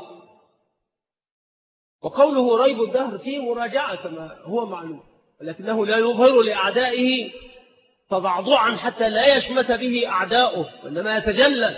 وقوله ريب الدهر فيه مراجعة كما هو معلوم، ولكنه لا يظهر لأعدائه تضعضعا حتى لا يشمت به أعداؤه، وإنما يتجلى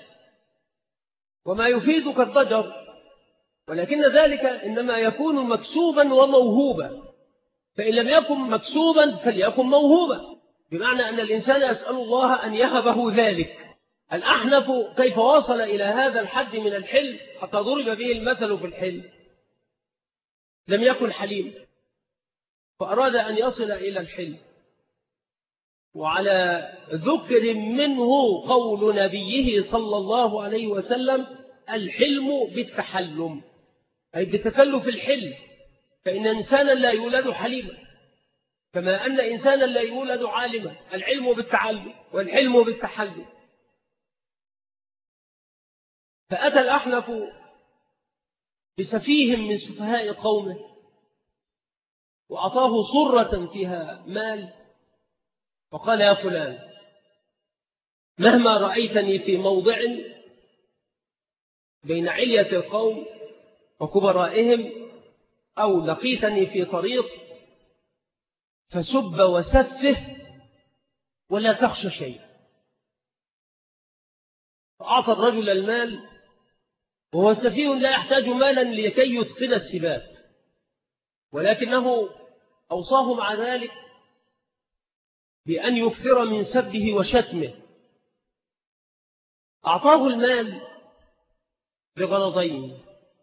وما يفيدك الضجر، ولكن ذلك إنما يكون مكسوبا وموهوبا. فإن لم يكن مكسوبا فليكن موهوبا، بمعنى أن الإنسان يسأل الله أن يهبه ذلك. الأحنف كيف وصل إلى هذا الحد من الحلم حتى ضرب به المثل في الحلم؟ لم يكن حليم فأراد أن يصل إلى الحلم، وعلى ذكر منه قول نبيه صلى الله عليه وسلم: الحلم بالتحلم، أي بتكلف الحلم، فإن إنسانا لا يولد حليما كما أن إنسانا لا يولد عالما. العلم بالتعلم والحلم بالتحلم. فأتى الأحنف بسفيه من سفهاء قومه وأعطاه صرة فيها مال، وقال: يا فلان، مهما رأيتني في موضع بين علية القوم وكبرائهم أو لقيتني في طريق فسب وسفه ولا تخشى شيء. فأعطى الرجل المال، وهو سفيه لا يحتاج مالا لكي يتقن السباب، ولكنه أوصاه مع ذلك بأن يكثر من سبه وشتمه. أعطاه المال بغرضين: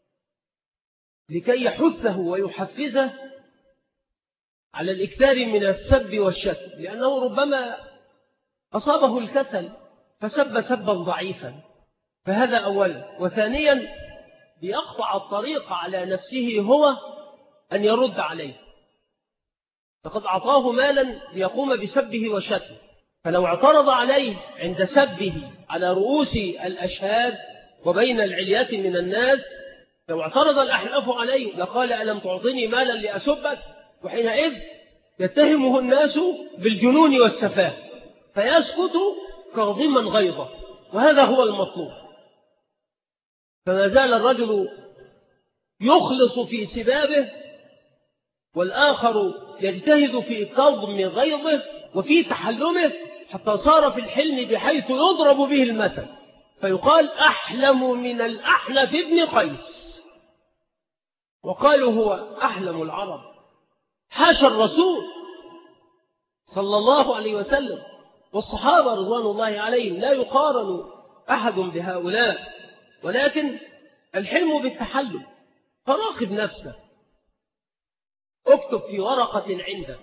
لكي يحثه ويحفزه على الإكثار من السب والشتم، لأنه ربما أصابه الكسل فسب سبا ضعيفا، فهذا أولا. وثانيا ليقطع الطريق على نفسه هو أن يرد عليه، فقد أعطاه مالا ليقوم بسبه وشتمه، فلو اعترض عليه عند سبه على رؤوس الأشهاد وبين العليات من الناس، لو اعترض الأحناف عليه لقال: ألم تعطيني مالا لأسبك؟ وحينئذ يتهمه الناس بالجنون والسفاه، فيسكت كاظما غيظه، وهذا هو المطلوب. فما زال الرجل يخلص في سبابه، والآخر يجتهد في كظم غيظه وفي تحلمه، حتى صار في الحلم بحيث يضرب به المثل، فيقال: أحلم من الأحنف ابن قيس. وقالوا هو أحلم العرب. حاشا الرسول صلى الله عليه وسلم والصحابة رضوان الله عليهم، لا يقارن أحد بهؤلاء، ولكن الحلم بالتحلم. فراقب نفسك، اكتب في ورقة عندك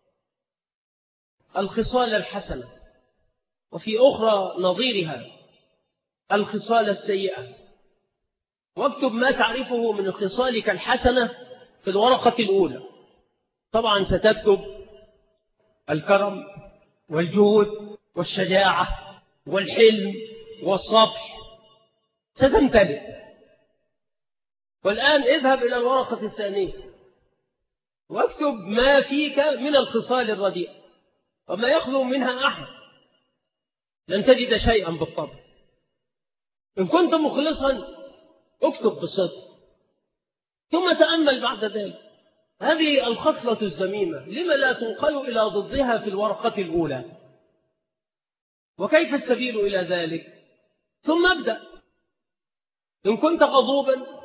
الخصال الحسنة، وفي أخرى نظيرها الخصال السيئة، واكتب ما تعرفه من خصالك الحسنة في الورقة الأولى. طبعا ستكتب الكرم والجود والشجاعة والحلم والصبر، ستمتلئ. والآن اذهب إلى الورقة الثانية واكتب ما فيك من الخصال الرديئة، وما يخلو منها أحد لن تجد شيئا بالطبع. إن كنت مخلصا اكتب بصدق، ثم تأمل بعد ذلك هذه الخصلة الذميمة لما لا تنقل إلى ضدها في الورقة الأولى، وكيف السبيل إلى ذلك؟ ثم ابدأ. إن كنت غضوبا،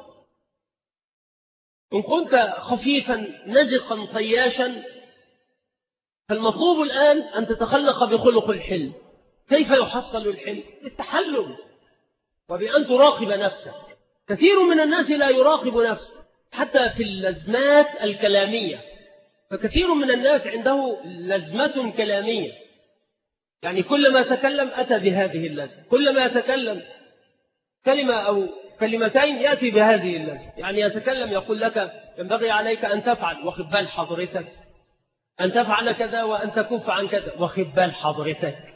إن كنت خفيفا نزقا طياشا، فالمطلوب الآن أن تتخلق بخلق الحلم. كيف يحصل الحلم؟ بالتحلم وبأن تراقب نفسك. كثير من الناس لا يراقب نفسه حتى في اللزمات الكلامية، فكثير من الناس عنده لزمة كلامية، يعني كلما تكلم أتى بهذه اللزمة، كلما يتكلم كلمة أو كلمتين يأتي بهذه اللزمة. يعني يتكلم يقول لك: ينبغي عليك أن تفعل، واخد بال حضرتك، أن تفعل كذا وأن تكف عن كذا، واخد بال حضرتك.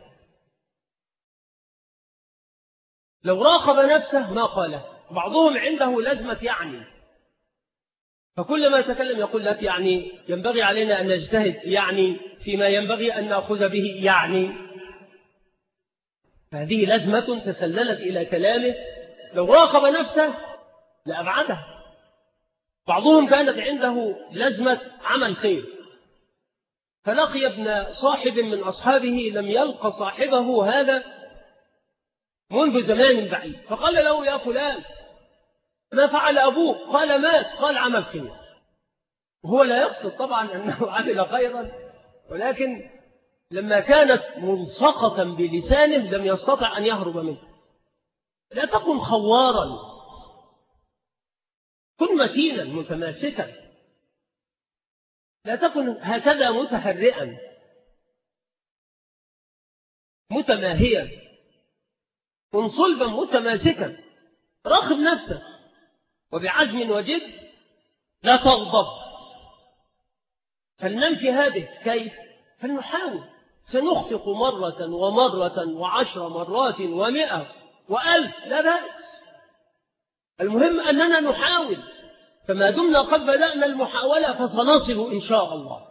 لو راقب نفسه ما قاله. بعضهم عنده لزمة يعني، فكلما يتكلم يقول لك: يعني ينبغي علينا أن نجتهد، يعني فيما ينبغي أن نأخذ به، يعني. فهذه لزمة تسللت إلى كلامه، لو راقب نفسه لأبعدها. بعضهم كانت عنده لزمة عمل خير، فلقي ابن صاحب من أصحابه لم يلق صاحبه هذا منذ زمان بعيد، فقال له: يا فلان، ما فعل أبوك؟ قال: مات. قال: عمل خير. وهو لا يقصد طبعا أنه عمل خيرا، ولكن لما كانت ملصقة بلسانه لم يستطع أن يهرب منه. لا تكن خوارا، كن متينا متماسكا، لا تكن هكذا متهرئا. متماهيا، كن صلبا متماسكا، راقب نفسك وبعزم وجد، لا تغضب. فلننفي هذه كيف؟ فلنحاول، سنخفق مرة ومرة وعشر مرات و100 و1000، لا بأس، المهم أننا نحاول، فما دمنا قد بدأنا المحاولة فسنصل إن شاء الله.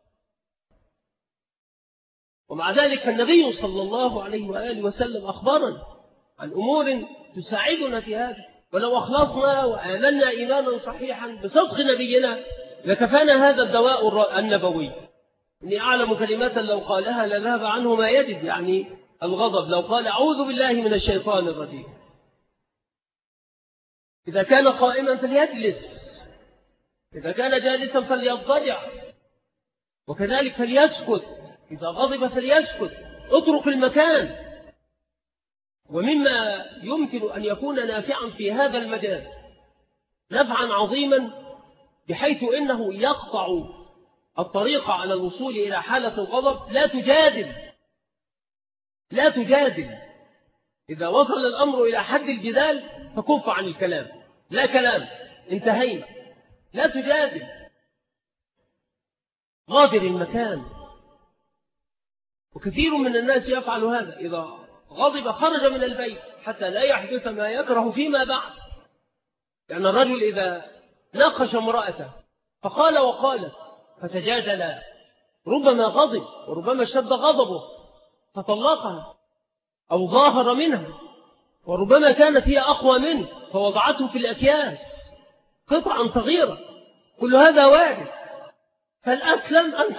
ومع ذلك فالنبي صلى الله عليه وآله وسلم أخبرنا عن أمور تساعدنا في هذا، ولو أخلصنا وآمنا إيمانا صحيحا بصدق نبينا لكفانا هذا الدواء النبوي. إني أعلم كلمات لو قالها لذهب عنه ما يجد، يعني الغضب، لو قال أعوذ بالله من الشيطان الرجيم. إذا كان قائما فليجلس، إذا كان جالسا فليضطجع، وكذلك فليسكت، إذا غضب فليسكت، اترك المكان. ومما يمكن أن يكون نافعا في هذا المجال نفعا عظيما، بحيث إنه يقطع الطريق على الوصول إلى حالة الغضب، لا تجادل. إذا وصل الأمر إلى حد الجدال فكف عن الكلام، لا كلام، انتهينا، لا تجادل، غادر المكان. وكثير من الناس يفعل هذا، إذا غضب خرج من البيت حتى لا يحدث ما يكره فيما بعد. يعني الرجل إذا ناقش امرأته فقال وقالت فتجادل، ربما غضب وربما اشتد غضبه فطلقها أو ظاهر منها، وربما كانت هي أقوى منه فوضعته في الأكياس قطعا صغيرة، كل هذا وارد. فالأسلم أن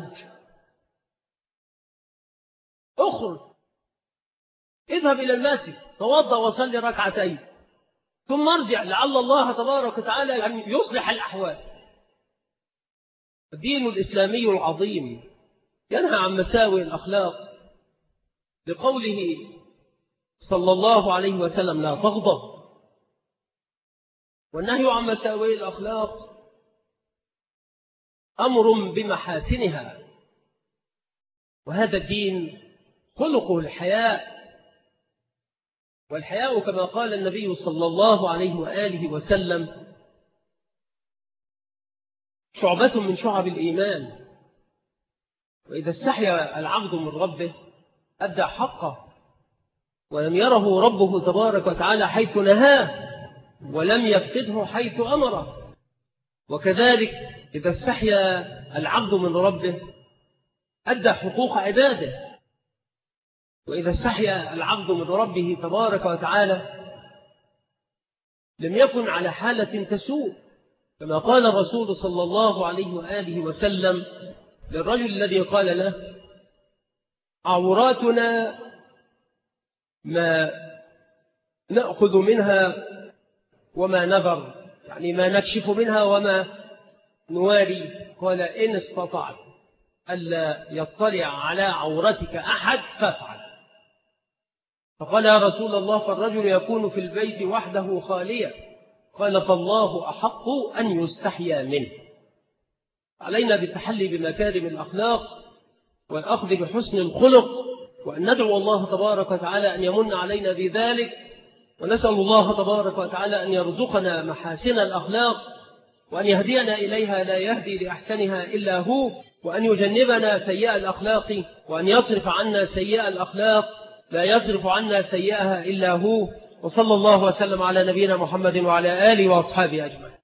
اخرج، اذهب إلى المسجد، توضأ وصلي ركعتين، ثم ارجع لعل الله تبارك وتعالى أن يصلح الأحوال. الدين الإسلامي العظيم ينهى عن مساوئ الأخلاق، لقوله صلى الله عليه وسلم لا تغضب. والنهي عن مساوئ الأخلاق أمر بمحاسنها، وهذا الدين خلقه الحياء. والحياء كما قال النبي صلى الله عليه وآله وسلم شعبة من شعب الإيمان. وإذا استحيا العبد من ربه أدى حقه، ولم يره ربه تبارك وتعالى حيث نهاه، ولم يفقده حيث أمره. وكذلك إذا استحيا العبد من ربه أدى حقوق عباده. وإذا استحيا العبد من ربه تبارك وتعالى لم يكن على حالة تسوء، كما قال الرسول صلى الله عليه وآله وسلم للرجل الذي قال له عوراتنا ما نأخذ منها وما نذر، يعني ما نكشف منها وما نواري. قال إن استطعت ألا يطلع على عورتك أحد فافعل. فقال يا رسول الله فالرجل يكون في البيت وحده خاليا. قال فالله أحق أن يستحيا منه. علينا بالتحلي بمكارم الأخلاق والأخذ بحسن الخلق، وأن ندعو الله تبارك وتعالى أن يمن علينا بذلك، ونسأل الله تبارك وتعالى أن يرزقنا محاسن الأخلاق، وأن يهدينا إليها لا يهدي لأحسنها إلا هو، وأن يجنبنا سيئة الأخلاق، وأن يصرف عنا سيئة الأخلاق لا يصرف عنا سيئها إلا هو. وصلى الله وسلم على نبينا محمد وعلى آله وأصحابه أجمعين.